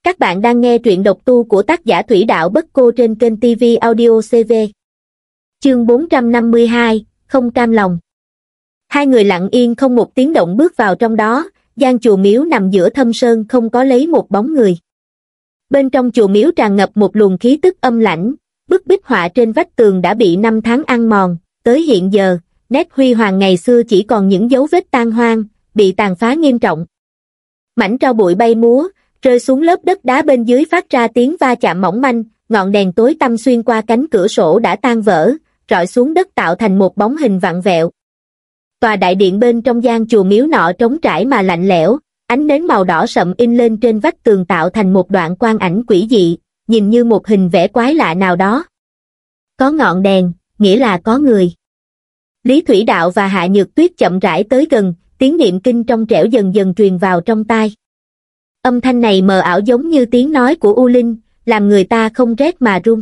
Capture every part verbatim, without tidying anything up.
Các bạn đang nghe truyện độc tu của tác giả Thủy Đạo Bất Cô trên kênh ti vi Audio xê vê. Chương bốn trăm năm mươi hai, không cam lòng. Hai người lặng yên không một tiếng động bước vào trong đó, gian chùa miếu nằm giữa thâm sơn không có lấy một bóng người. Bên trong chùa miếu tràn ngập một luồng khí tức âm lãnh, bức bích họa trên vách tường đã bị năm tháng ăn mòn, tới hiện giờ, nét huy hoàng ngày xưa chỉ còn những dấu vết tan hoang, bị tàn phá nghiêm trọng. Mảnh tro bụi bay múa, rơi xuống lớp đất đá bên dưới phát ra tiếng va chạm mỏng manh, ngọn đèn tối tăm xuyên qua cánh cửa sổ đã tan vỡ, rọi xuống đất tạo thành một bóng hình vặn vẹo. Tòa đại điện bên trong gian chùa miếu nọ trống trải mà lạnh lẽo, ánh nến màu đỏ sậm in lên trên vách tường tạo thành một đoạn quang ảnh quỷ dị, nhìn như một hình vẽ quái lạ nào đó. Có ngọn đèn, nghĩa là có người. Lý Thủy Đạo và Hạ Nhược Tuyết chậm rãi tới gần, tiếng niệm kinh trong trẻo dần dần truyền vào trong tai. Âm thanh này mờ ảo giống như tiếng nói của U Linh, làm người ta không rét mà run.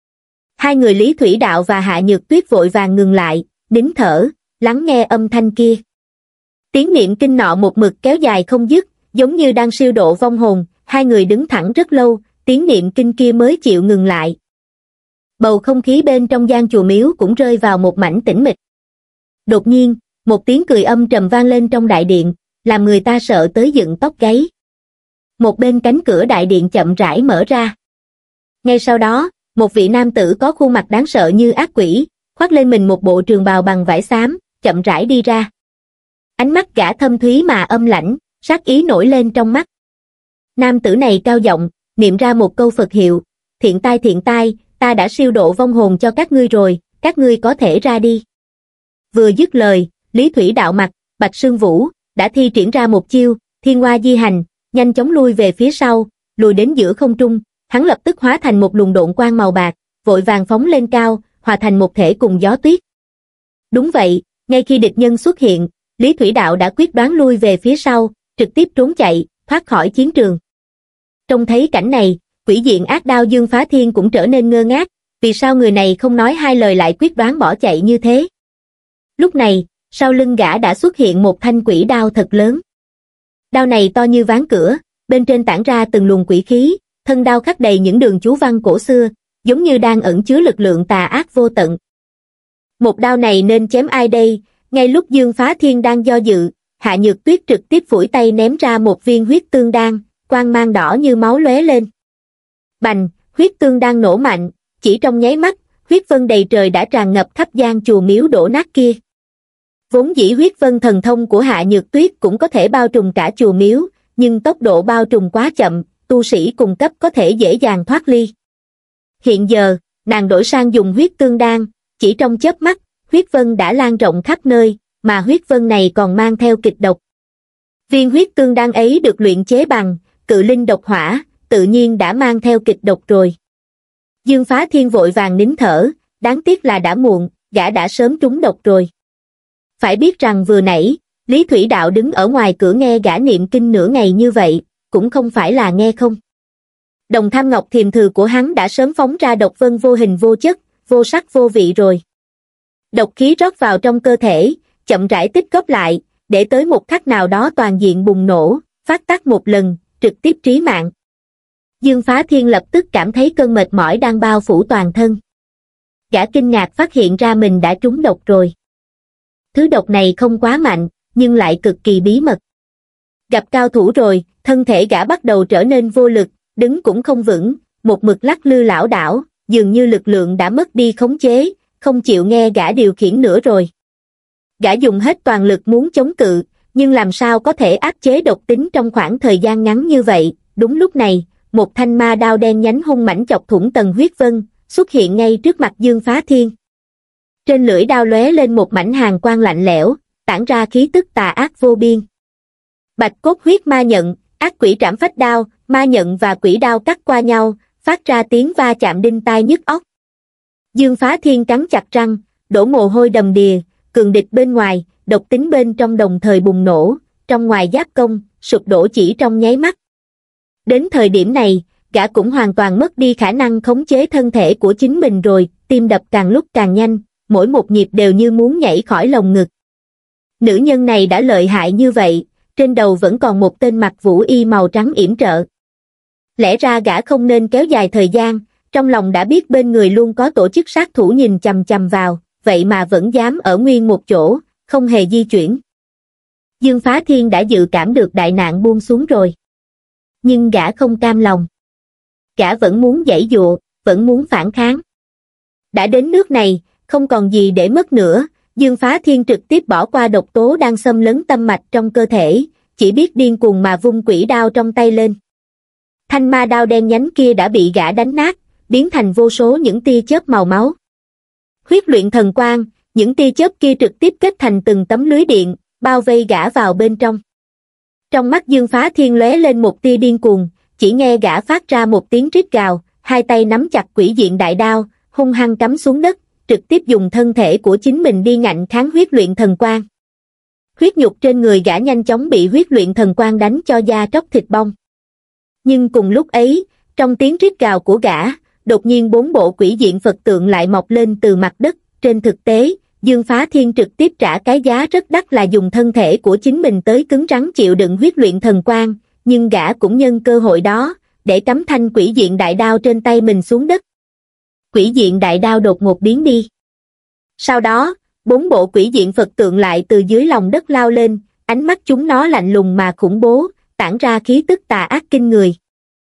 Hai người Lý Thủy Đạo và Hạ Nhược Tuyết vội vàng ngừng lại, nín thở, lắng nghe âm thanh kia. Tiếng niệm kinh nọ một mực kéo dài không dứt, giống như đang siêu độ vong hồn, hai người đứng thẳng rất lâu, tiếng niệm kinh kia mới chịu ngừng lại. Bầu không khí bên trong gian chùa miếu cũng rơi vào một mảnh tĩnh mịch. Đột nhiên, một tiếng cười âm trầm vang lên trong đại điện, làm người ta sợ tới dựng tóc gáy. Một bên cánh cửa đại điện chậm rãi mở ra. Ngay sau đó, một vị nam tử có khuôn mặt đáng sợ như ác quỷ, khoác lên mình một bộ trường bào bằng vải xám, chậm rãi đi ra. Ánh mắt gã thâm thúy mà âm lãnh, sát ý nổi lên trong mắt. Nam tử này cao giọng, niệm ra một câu Phật hiệu, thiện tai thiện tai, ta đã siêu độ vong hồn cho các ngươi rồi, các ngươi có thể ra đi. Vừa dứt lời, Lý Thủy Đạo mặt, Bạch Sương Vũ, đã thi triển ra một chiêu, Thiên Hoa Di Hành, nhanh chóng lui về phía sau, lùi đến giữa không trung, hắn lập tức hóa thành một luồng độn quang màu bạc, vội vàng phóng lên cao, hòa thành một thể cùng gió tuyết. Đúng vậy, ngay khi địch nhân xuất hiện, Lý Thủy Đạo đã quyết đoán lui về phía sau, trực tiếp trốn chạy, thoát khỏi chiến trường. Trông thấy cảnh này, quỷ diện ác đao Dương Phá Thiên cũng trở nên ngơ ngác, vì sao người này không nói hai lời lại quyết đoán bỏ chạy như thế? Lúc này, sau lưng gã đã xuất hiện một thanh quỷ đao thật lớn. Đao này to như ván cửa, bên trên tản ra từng luồng quỷ khí, thân đao khắc đầy những đường chú văn cổ xưa, giống như đang ẩn chứa lực lượng tà ác vô tận. Một đao này nên chém ai đây? Ngay lúc Dương Phá Thiên đang do dự, Hạ Nhược Tuyết trực tiếp phủi tay ném ra một viên huyết tương đan, quang mang đỏ như máu lóe lên. Bành, huyết tương đan nổ mạnh, chỉ trong nháy mắt, huyết vân đầy trời đã tràn ngập khắp gian chùa miếu đổ nát kia. Vốn dĩ huyết vân thần thông của Hạ Nhược Tuyết cũng có thể bao trùm cả chùa miếu, nhưng tốc độ bao trùm quá chậm, tu sĩ cùng cấp có thể dễ dàng thoát ly. Hiện giờ, nàng đổi sang dùng huyết tương đan, chỉ trong chớp mắt, huyết vân đã lan rộng khắp nơi, mà huyết vân này còn mang theo kịch độc. Viên huyết tương đan ấy được luyện chế bằng cự linh độc hỏa, tự nhiên đã mang theo kịch độc rồi. Dương Phá Thiên vội vàng nín thở, đáng tiếc là đã muộn, gã đã sớm trúng độc rồi. Phải biết rằng vừa nãy, Lý Thủy Đạo đứng ở ngoài cửa nghe gã niệm kinh nửa ngày như vậy, cũng không phải là nghe không. Đồng Tham Ngọc Thiềm Thừ của hắn đã sớm phóng ra độc vân vô hình vô chất, vô sắc vô vị rồi. Độc khí rót vào trong cơ thể, chậm rãi tích góp lại, để tới một khắc nào đó toàn diện bùng nổ, phát tác một lần, trực tiếp trí mạng. Dương Phá Thiên lập tức cảm thấy cơn mệt mỏi đang bao phủ toàn thân. Gã kinh ngạc phát hiện ra mình đã trúng độc rồi. Thứ độc này không quá mạnh, nhưng lại cực kỳ bí mật. Gặp cao thủ rồi, thân thể gã bắt đầu trở nên vô lực, đứng cũng không vững, một mực lắc lư lảo đảo, dường như lực lượng đã mất đi khống chế, không chịu nghe gã điều khiển nữa rồi. Gã dùng hết toàn lực muốn chống cự, nhưng làm sao có thể áp chế độc tính trong khoảng thời gian ngắn như vậy. Đúng lúc này, một thanh ma đao đen nhánh hung mãnh chọc thủng tầng huyết vân, xuất hiện ngay trước mặt Dương Phá Thiên. Trên lưỡi đao lóe lên một mảnh hàn quang lạnh lẽo, tản ra khí tức tà ác vô biên. Bạch cốt huyết ma nhận, ác quỷ trảm phách đao, ma nhận và quỷ đao cắt qua nhau, phát ra tiếng va chạm đinh tai nhức óc. Dương Phá Thiên cắn chặt răng, đổ mồ hôi đầm đìa, cường địch bên ngoài, độc tính bên trong đồng thời bùng nổ, trong ngoài giáp công, sụp đổ chỉ trong nháy mắt. Đến thời điểm này, gã cũng hoàn toàn mất đi khả năng khống chế thân thể của chính mình rồi, tim đập càng lúc càng nhanh, mỗi một nhịp đều như muốn nhảy khỏi lồng ngực. Nữ nhân này đã lợi hại như vậy, trên đầu vẫn còn một tên mặc vũ y màu trắng yểm trợ. Lẽ ra gã không nên kéo dài thời gian, trong lòng đã biết bên người luôn có tổ chức sát thủ nhìn chằm chằm vào, vậy mà vẫn dám ở nguyên một chỗ, không hề di chuyển. Dương Phá Thiên đã dự cảm được đại nạn buông xuống rồi. Nhưng gã không cam lòng. Gã vẫn muốn giãy giụa, vẫn muốn phản kháng. Đã đến nước này, không còn gì để mất nữa, Dương Phá Thiên trực tiếp bỏ qua độc tố đang xâm lấn tâm mạch trong cơ thể, chỉ biết điên cuồng mà vung quỷ đao trong tay lên. Thanh ma đao đen nhánh kia đã bị gã đánh nát, biến thành vô số những tia chớp màu máu. Huyết luyện thần quang, những tia chớp kia trực tiếp kết thành từng tấm lưới điện, bao vây gã vào bên trong. Trong mắt Dương Phá Thiên lóe lên một tia điên cuồng, chỉ nghe gã phát ra một tiếng rít gào, hai tay nắm chặt quỷ diện đại đao, hung hăng cắm xuống đất, trực tiếp dùng thân thể của chính mình đi ngạnh kháng huyết luyện thần quang. Huyết nhục trên người gã nhanh chóng bị huyết luyện thần quang đánh cho da tróc thịt bong. Nhưng cùng lúc ấy, trong tiếng rít gào của gã, đột nhiên bốn bộ quỷ diện Phật tượng lại mọc lên từ mặt đất. Trên thực tế, Dương Phá Thiên trực tiếp trả cái giá rất đắt là dùng thân thể của chính mình tới cứng rắn chịu đựng huyết luyện thần quang, nhưng gã cũng nhân cơ hội đó, để cắm thanh quỷ diện đại đao trên tay mình xuống đất. Quỷ diện đại đao đột ngột biến đi. Sau đó, bốn bộ quỷ diện Phật tượng lại từ dưới lòng đất lao lên, ánh mắt chúng nó lạnh lùng mà khủng bố, tản ra khí tức tà ác kinh người.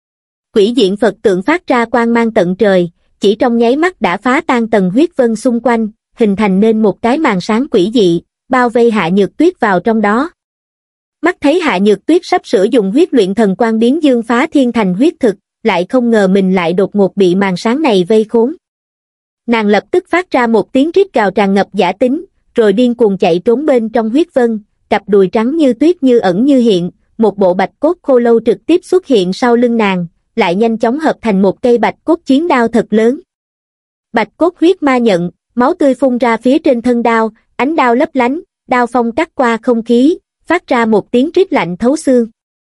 Quỷ diện Phật tượng phát ra quang mang tận trời, chỉ trong nháy mắt đã phá tan tầng huyết vân xung quanh, hình thành nên một cái màn sáng quỷ dị, bao vây Hạ Nhược Tuyết vào trong đó. Mắt thấy Hạ Nhược Tuyết sắp sửa dùng huyết luyện thần quang biến Dương Phá Thiên thành huyết thực, lại không ngờ mình lại đột ngột bị màn sáng này vây khốn. Nàng lập tức phát ra một tiếng rít gào tràn ngập giả tính, rồi điên cuồng chạy trốn bên trong huyết vân, cặp đùi trắng như tuyết như ẩn như hiện, một bộ bạch cốt khô lâu trực tiếp xuất hiện sau lưng nàng, lại nhanh chóng hợp thành một cây bạch cốt chiến đao thật lớn. Bạch cốt huyết ma nhận, máu tươi phun ra phía trên thân đao, ánh đao lấp lánh, đao phong cắt qua không khí, phát ra một tiếng rít lạnh thấu xương.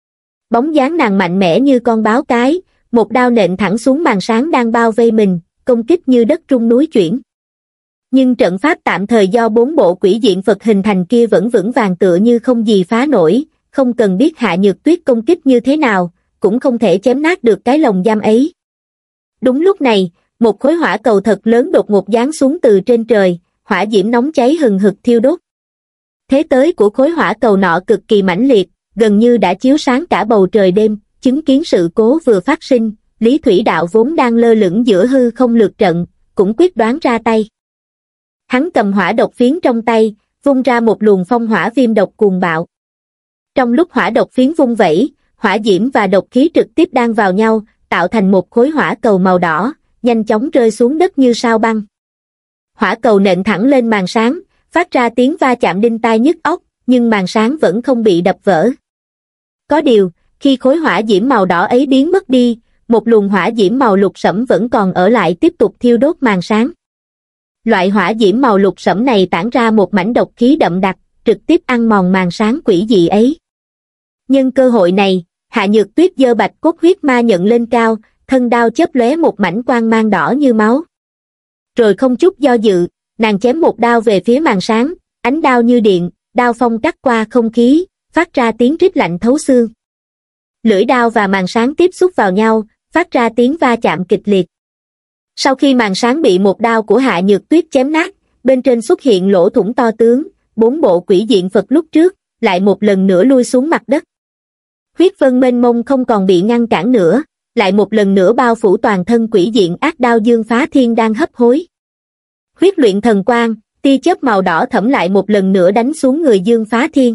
Bóng dáng nàng mạnh mẽ như con báo cái, một đao nện thẳng xuống màn sáng đang bao vây mình, công kích như đất rung núi chuyển. Nhưng trận pháp tạm thời do bốn bộ quỷ diện Phật hình thành kia vẫn vững vàng tựa như không gì phá nổi, không cần biết Hạ Nhược Tuyết công kích như thế nào, cũng không thể chém nát được cái lồng giam ấy. Đúng lúc này, một khối hỏa cầu thật lớn đột ngột giáng xuống từ trên trời, hỏa diễm nóng cháy hừng hực thiêu đốt. Thế tới của khối hỏa cầu nọ cực kỳ mãnh liệt, gần như đã chiếu sáng cả bầu trời đêm, chứng kiến sự cố vừa phát sinh, Lý Thủy Đạo vốn đang lơ lửng giữa hư không lược trận, cũng quyết đoán ra tay. Hắn cầm hỏa độc phiến trong tay, vung ra một luồng phong hỏa viêm độc cuồng bạo. Trong lúc hỏa độc phiến vung vẩy, hỏa diễm và độc khí trực tiếp đan vào nhau, tạo thành một khối hỏa cầu màu đỏ, nhanh chóng rơi xuống đất như sao băng. Hỏa cầu nện thẳng lên màn sáng, phát ra tiếng va chạm đinh tai nhức óc, nhưng màn sáng vẫn không bị đập vỡ. Có điều, khi khối hỏa diễm màu đỏ ấy biến mất đi, một luồng hỏa diễm màu lục sẫm vẫn còn ở lại tiếp tục thiêu đốt màn sáng. Loại hỏa diễm màu lục sẫm này tản ra một mảnh độc khí đậm đặc, trực tiếp ăn mòn màn sáng quỷ dị ấy. Nhân cơ hội này, Hạ Nhược Tuyết giơ bạch cốt huyết ma nhận lên cao, thân đao chớp lóe một mảnh quang mang đỏ như máu. Rồi không chút do dự, nàng chém một đao về phía màn sáng, ánh đao như điện, đao phong cắt qua không khí, phát ra tiếng rít lạnh thấu xương. Lưỡi đao và màn sáng tiếp xúc vào nhau, phát ra tiếng va chạm kịch liệt. Sau khi màn sáng bị một đao của Hạ Nhược Tuyết chém nát, bên trên xuất hiện lỗ thủng to tướng, bốn bộ quỷ diện Phật lúc trước, lại một lần nữa lui xuống mặt đất. Huyết vân mênh mông không còn bị ngăn cản nữa, lại một lần nữa bao phủ toàn thân quỷ diện ác đao Dương Phá Thiên đang hấp hối. Huyết luyện thần quang, tia chớp màu đỏ thẫm lại một lần nữa đánh xuống người Dương Phá Thiên.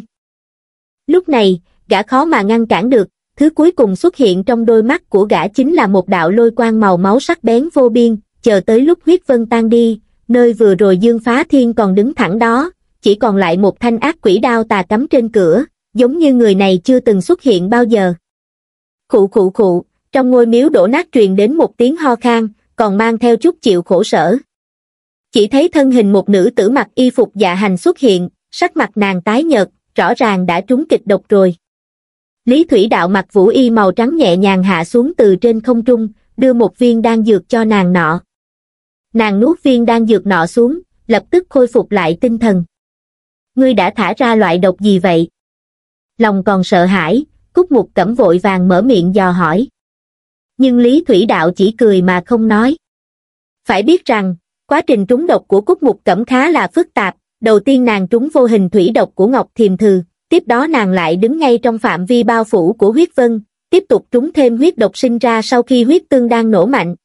Lúc này, gã khó mà ngăn cản được, thứ cuối cùng xuất hiện trong đôi mắt của gã chính là một đạo lôi quang màu máu sắc bén vô biên, chờ tới lúc huyết vân tan đi, nơi vừa rồi Dương Phá Thiên còn đứng thẳng đó, chỉ còn lại một thanh ác quỷ đao tà cắm trên cửa, giống như người này chưa từng xuất hiện bao giờ. Khụ khụ khụ, trong ngôi miếu đổ nát truyền đến một tiếng ho khan, còn mang theo chút chịu khổ sở. Chỉ thấy thân hình một nữ tử mặc y phục dạ hành xuất hiện, sắc mặt nàng tái nhợt, rõ ràng đã trúng kịch độc rồi. Lý Thủy Đạo mặc vũ y màu trắng nhẹ nhàng hạ xuống từ trên không trung, đưa một viên đan dược cho nàng nọ. Nàng nuốt viên đan dược nọ xuống, lập tức khôi phục lại tinh thần. Ngươi đã thả ra loại độc gì vậy? Lòng còn sợ hãi, Cúc Mục Cẩm vội vàng mở miệng dò hỏi. Nhưng Lý Thủy Đạo chỉ cười mà không nói. Phải biết rằng, quá trình trúng độc của Cúc Mục Cẩm khá là phức tạp, đầu tiên nàng trúng vô hình thủy độc của Ngọc Thiềm Thừ, tiếp đó nàng lại đứng ngay trong phạm vi bao phủ của huyết vân, tiếp tục trúng thêm huyết độc sinh ra sau khi huyết tương đang nổ mạnh.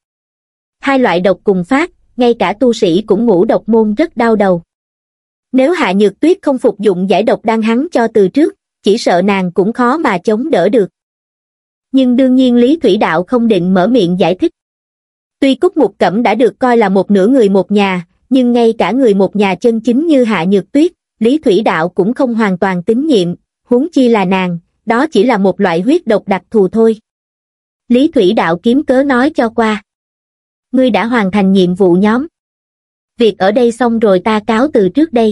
Hai loại độc cùng phát, ngay cả tu sĩ cũng ngũ độc môn rất đau đầu. Nếu Hạ Nhược Tuyết không phục dụng giải độc đan hắn cho từ trước, chỉ sợ nàng cũng khó mà chống đỡ được. Nhưng đương nhiên Lý Thủy Đạo không định mở miệng giải thích. Tuy Cúc Mục Cẩm đã được coi là một nửa người một nhà, nhưng ngay cả người một nhà chân chính như Hạ Nhược Tuyết, Lý Thủy Đạo cũng không hoàn toàn tín nhiệm, huống chi là nàng, đó chỉ là một loại huyết độc đặc thù thôi. Lý Thủy Đạo kiếm cớ nói cho qua. Ngươi đã hoàn thành nhiệm vụ nhóm. Việc ở đây xong rồi ta cáo từ trước đây.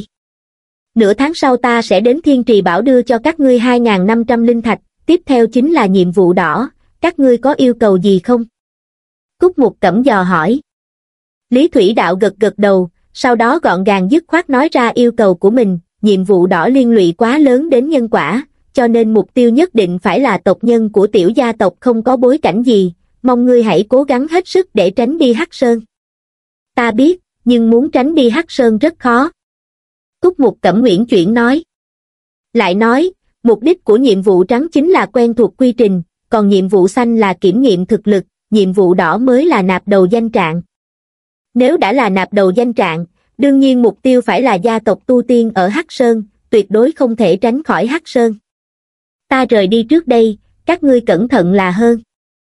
Nửa tháng sau ta sẽ đến Thiên Trì Bảo đưa cho các ngươi hai nghìn năm trăm linh thạch, tiếp theo chính là nhiệm vụ đỏ, các ngươi có yêu cầu gì không? Cúc Mục Cẩm dò hỏi. Lý Thủy Đạo gật gật đầu, sau đó gọn gàng dứt khoát nói ra yêu cầu của mình, nhiệm vụ đỏ liên lụy quá lớn đến nhân quả, cho nên mục tiêu nhất định phải là tộc nhân của tiểu gia tộc không có bối cảnh gì, mong ngươi hãy cố gắng hết sức để tránh đi Hắc Sơn. Ta biết, nhưng muốn tránh đi Hắc Sơn rất khó. Cúc Mục Cẩm uyển chuyển nói. Lại nói, mục đích của nhiệm vụ trắng chính là quen thuộc quy trình, còn nhiệm vụ xanh là kiểm nghiệm thực lực, nhiệm vụ đỏ mới là nạp đầu danh trạng. Nếu đã là nạp đầu danh trạng, đương nhiên mục tiêu phải là gia tộc tu tiên ở Hắc Sơn, tuyệt đối không thể tránh khỏi Hắc Sơn. Ta rời đi trước đây, các ngươi cẩn thận là hơn.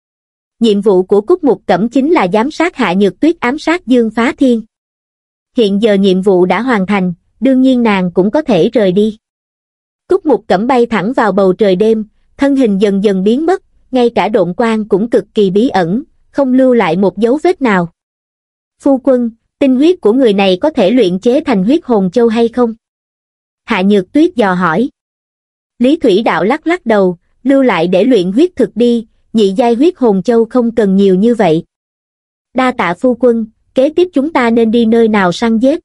Nhiệm vụ của Cúc Mục Cẩm chính là giám sát Hạ Nhược Tuyết ám sát Dương Phá Thiên. Hiện giờ nhiệm vụ đã hoàn thành, đương nhiên nàng cũng có thể rời đi. Cúc Mục Cẩm bay thẳng vào bầu trời đêm, thân hình dần dần biến mất, ngay cả độn quang cũng cực kỳ bí ẩn, không lưu lại một dấu vết nào. Phu quân, tinh huyết của người này có thể luyện chế thành huyết hồn châu hay không? Hạ Nhược Tuyết dò hỏi. Lý Thủy Đạo lắc lắc đầu, lưu lại để luyện huyết thực đi, nhị giai huyết hồn châu không cần nhiều như vậy. Đa tạ phu quân, kế tiếp chúng ta nên đi nơi nào săn giết?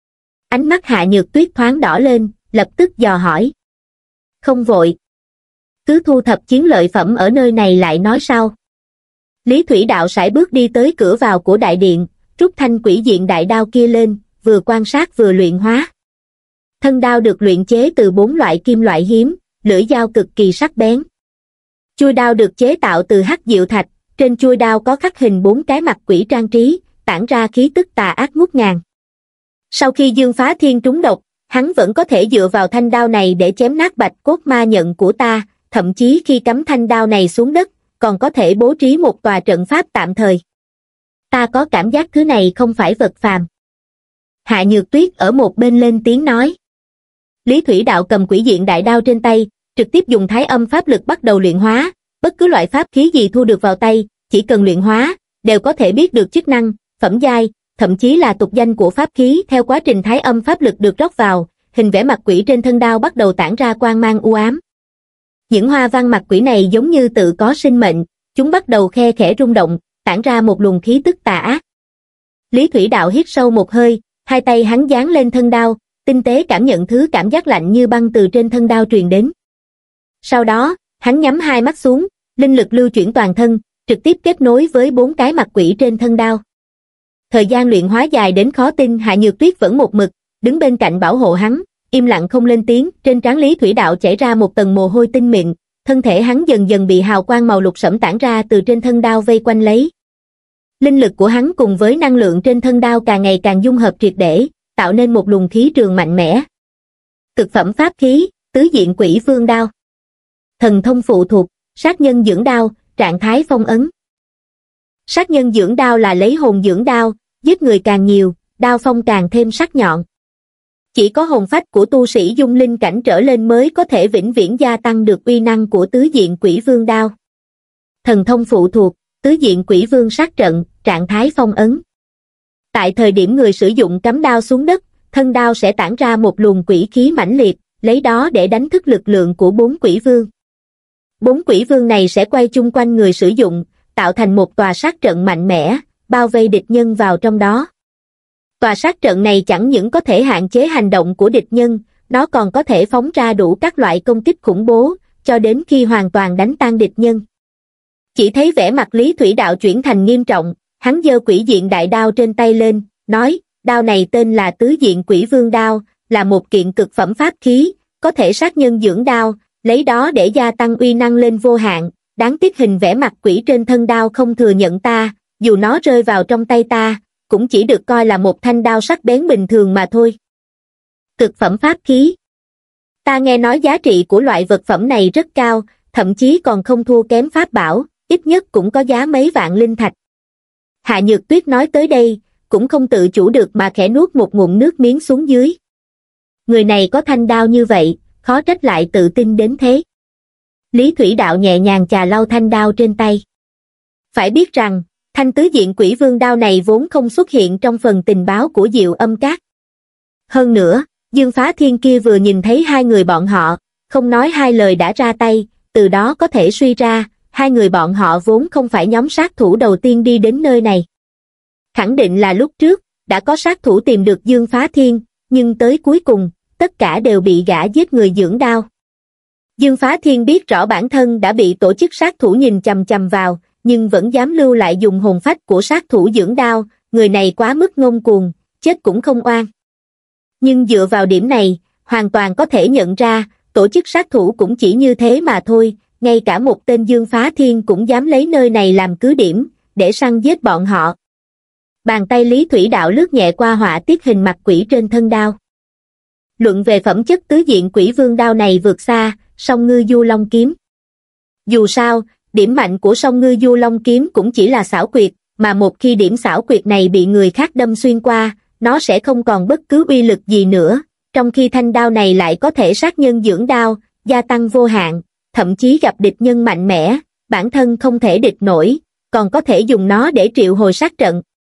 Ánh mắt Hạ Nhược Tuyết thoáng đỏ lên, lập tức dò hỏi. Không vội. Cứ thu thập chiến lợi phẩm ở nơi này lại nói sau. Lý Thủy Đạo sải bước đi tới cửa vào của đại điện, rút thanh quỷ diện đại đao kia lên, vừa quan sát vừa luyện hóa. Thân đao được luyện chế từ bốn loại kim loại hiếm, lưỡi dao cực kỳ sắc bén. Chuôi đao được chế tạo từ hắc diệu thạch, trên chuôi đao có khắc hình bốn cái mặt quỷ trang trí, tản ra khí tức tà ác ngút ngàn. Sau khi Dương Phá Thiên trúng độc, hắn vẫn có thể dựa vào thanh đao này để chém nát bạch cốt ma nhận của ta, thậm chí khi cắm thanh đao này xuống đất, còn có thể bố trí một tòa trận pháp tạm thời. Ta có cảm giác thứ này không phải vật phàm. Hạ Nhược Tuyết ở một bên lên tiếng nói. Lý Thủy Đạo cầm quỷ diện đại đao trên tay, trực tiếp dùng thái âm pháp lực bắt đầu luyện hóa, bất cứ loại pháp khí gì thu được vào tay, chỉ cần luyện hóa, đều có thể biết được chức năng, phẩm giai, thậm chí là tục danh của pháp khí. Theo quá trình thái âm pháp lực được rót vào, hình vẽ mặt quỷ trên thân đao bắt đầu tản ra quang mang u ám. Những hoa văn mặt quỷ này giống như tự có sinh mệnh, chúng bắt đầu khe khẽ rung động, tản ra một luồng khí tức tà ác. Lý Thủy Đạo hít sâu một hơi, hai tay hắn dán lên thân đao, tinh tế cảm nhận thứ cảm giác lạnh như băng từ trên thân đao truyền đến. Sau đó, hắn nhắm hai mắt xuống, linh lực lưu chuyển toàn thân, trực tiếp kết nối với bốn cái mặt quỷ trên thân đao. Thời gian luyện hóa dài đến khó tin. Hạ Nhược Tuyết vẫn một mực đứng bên cạnh bảo hộ hắn, im lặng không lên tiếng. Trên trán Lý Thủy Đạo chảy ra một tầng mồ hôi tinh mịn, thân thể hắn dần dần bị hào quang màu lục sẫm tản ra từ trên thân đao vây quanh lấy. Linh lực của hắn cùng với năng lượng trên thân đao càng ngày càng dung hợp triệt để, tạo nên một luồng khí trường mạnh mẽ. Cực phẩm pháp khí, tứ diện quỷ vương đao. Thần thông phụ thuộc, sát nhân dưỡng đao, trạng thái phong ấn. Sát nhân dưỡng đao là lấy hồn dưỡng đao, giết người càng nhiều, đao phong càng thêm sắc nhọn. Chỉ có hồn phách của tu sĩ dung linh cảnh trở lên mới có thể vĩnh viễn gia tăng được uy năng của tứ diện quỷ vương đao. Thần thông phụ thuộc, tứ diện quỷ vương sát trận, trạng thái phong ấn. Tại thời điểm người sử dụng cắm đao xuống đất, thân đao sẽ tản ra một luồng quỷ khí mãnh liệt, lấy đó để đánh thức lực lượng của bốn quỷ vương. Bốn quỷ vương này sẽ quay chung quanh người sử dụng, tạo thành một tòa sát trận mạnh mẽ, bao vây địch nhân vào trong đó. Tòa sát trận này chẳng những có thể hạn chế hành động của địch nhân, nó còn có thể phóng ra đủ các loại công kích khủng bố, cho đến khi hoàn toàn đánh tan địch nhân. Chỉ thấy vẻ mặt Lý Thủy Đạo chuyển thành nghiêm trọng, hắn giơ quỷ diện đại đao trên tay lên, nói, đao này tên là Tứ Diện Quỷ Vương Đao, là một kiện cực phẩm pháp khí, có thể sát nhân dưỡng đao, lấy đó để gia tăng uy năng lên vô hạn, đáng tiếc hình vẽ mặt quỷ trên thân đao không thừa nhận ta, dù nó rơi vào trong tay ta, cũng chỉ được coi là một thanh đao sắc bén bình thường mà thôi. Cực phẩm pháp khí. Ta nghe nói giá trị của loại vật phẩm này rất cao, thậm chí còn không thua kém pháp bảo, ít nhất cũng có giá mấy vạn linh thạch. Hạ Nhược Tuyết nói tới đây, cũng không tự chủ được mà khẽ nuốt một ngụm nước miếng xuống dưới. Người này có thanh đao như vậy, khó trách lại tự tin đến thế. Lý Thủy Đạo nhẹ nhàng chà lau thanh đao trên tay. Phải biết rằng, thanh Tứ Diện Quỷ Vương đao này vốn không xuất hiện trong phần tình báo của Diệu Âm Các. Hơn nữa, Dương Phá Thiên kia vừa nhìn thấy hai người bọn họ, không nói hai lời đã ra tay, từ đó có thể suy ra, hai người bọn họ vốn không phải nhóm sát thủ đầu tiên đi đến nơi này. Khẳng định là lúc trước, đã có sát thủ tìm được Dương Phá Thiên, nhưng tới cuối cùng, tất cả đều bị gã giết người dưỡng đao. Dương Phá Thiên biết rõ bản thân đã bị tổ chức sát thủ nhìn chằm chằm vào, nhưng vẫn dám lưu lại dùng hồn phách của sát thủ dưỡng đao, người này quá mức ngông cuồng, chết cũng không oan. Nhưng dựa vào điểm này, hoàn toàn có thể nhận ra, tổ chức sát thủ cũng chỉ như thế mà thôi, ngay cả một tên Dương Phá Thiên cũng dám lấy nơi này làm cứ điểm, để săn giết bọn họ. Bàn tay Lý Thủy Đạo lướt nhẹ qua họa tiết hình mặt quỷ trên thân đao. Luận về phẩm chất Tứ Diện Quỷ Vương đao này vượt xa, Song Ngư Du Long Kiếm. Dù sao, điểm mạnh của Song Ngư Du Long Kiếm cũng chỉ là xảo quyệt, mà một khi điểm xảo quyệt này bị người khác đâm xuyên qua, nó sẽ không còn bất cứ uy lực gì nữa, trong khi thanh đao này lại có thể sát nhân dưỡng đao, gia tăng vô hạn, thậm chí gặp địch nhân mạnh mẽ, bản thân không thể địch nổi, còn có thể dùng nó để triệu hồi sát trận.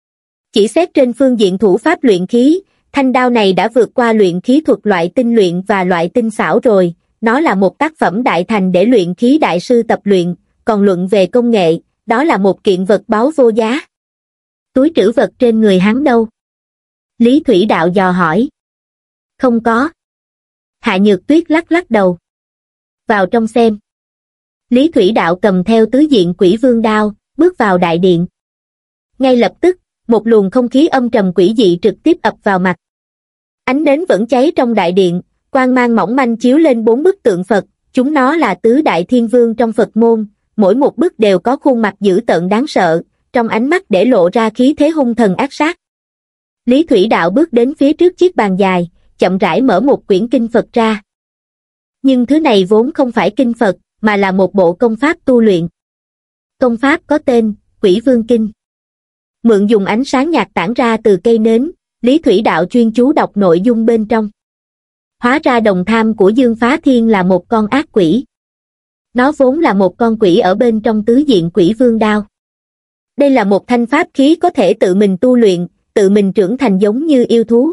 Chỉ xét trên phương diện thủ pháp luyện khí, thanh đao này đã vượt qua luyện khí thuật loại tinh luyện và loại tinh xảo rồi, nó là một tác phẩm đại thành để luyện khí đại sư tập luyện, còn luận về công nghệ, đó là một kiện vật báu vô giá. Túi trữ vật trên người hắn đâu? Lý Thủy Đạo dò hỏi. Không có. Hạ Nhược Tuyết lắc lắc đầu. Vào trong xem. Lý Thủy Đạo cầm theo Tứ Diện Quỷ Vương đao, bước vào đại điện. Ngay lập tức, một luồng không khí âm trầm quỷ dị trực tiếp ập vào mặt. Ánh nến vẫn cháy trong đại điện, quang mang mỏng manh chiếu lên bốn bức tượng Phật, chúng nó là tứ đại thiên vương trong Phật môn, mỗi một bức đều có khuôn mặt dữ tợn đáng sợ, trong ánh mắt để lộ ra khí thế hung thần ác sát. Lý Thủy Đạo bước đến phía trước chiếc bàn dài, chậm rãi mở một quyển kinh Phật ra. Nhưng thứ này vốn không phải kinh Phật, mà là một bộ công pháp tu luyện. Công pháp có tên, Quỷ Vương Kinh. Mượn dùng ánh sáng nhạt tản ra từ cây nến, Lý Thủy Đạo chuyên chú đọc nội dung bên trong. Hóa ra đồng tham của Dương Phá Thiên là một con ác quỷ. Nó vốn là một con quỷ ở bên trong Tứ Diện Quỷ Vương đao. Đây là một thanh pháp khí có thể tự mình tu luyện, tự mình trưởng thành giống như yêu thú.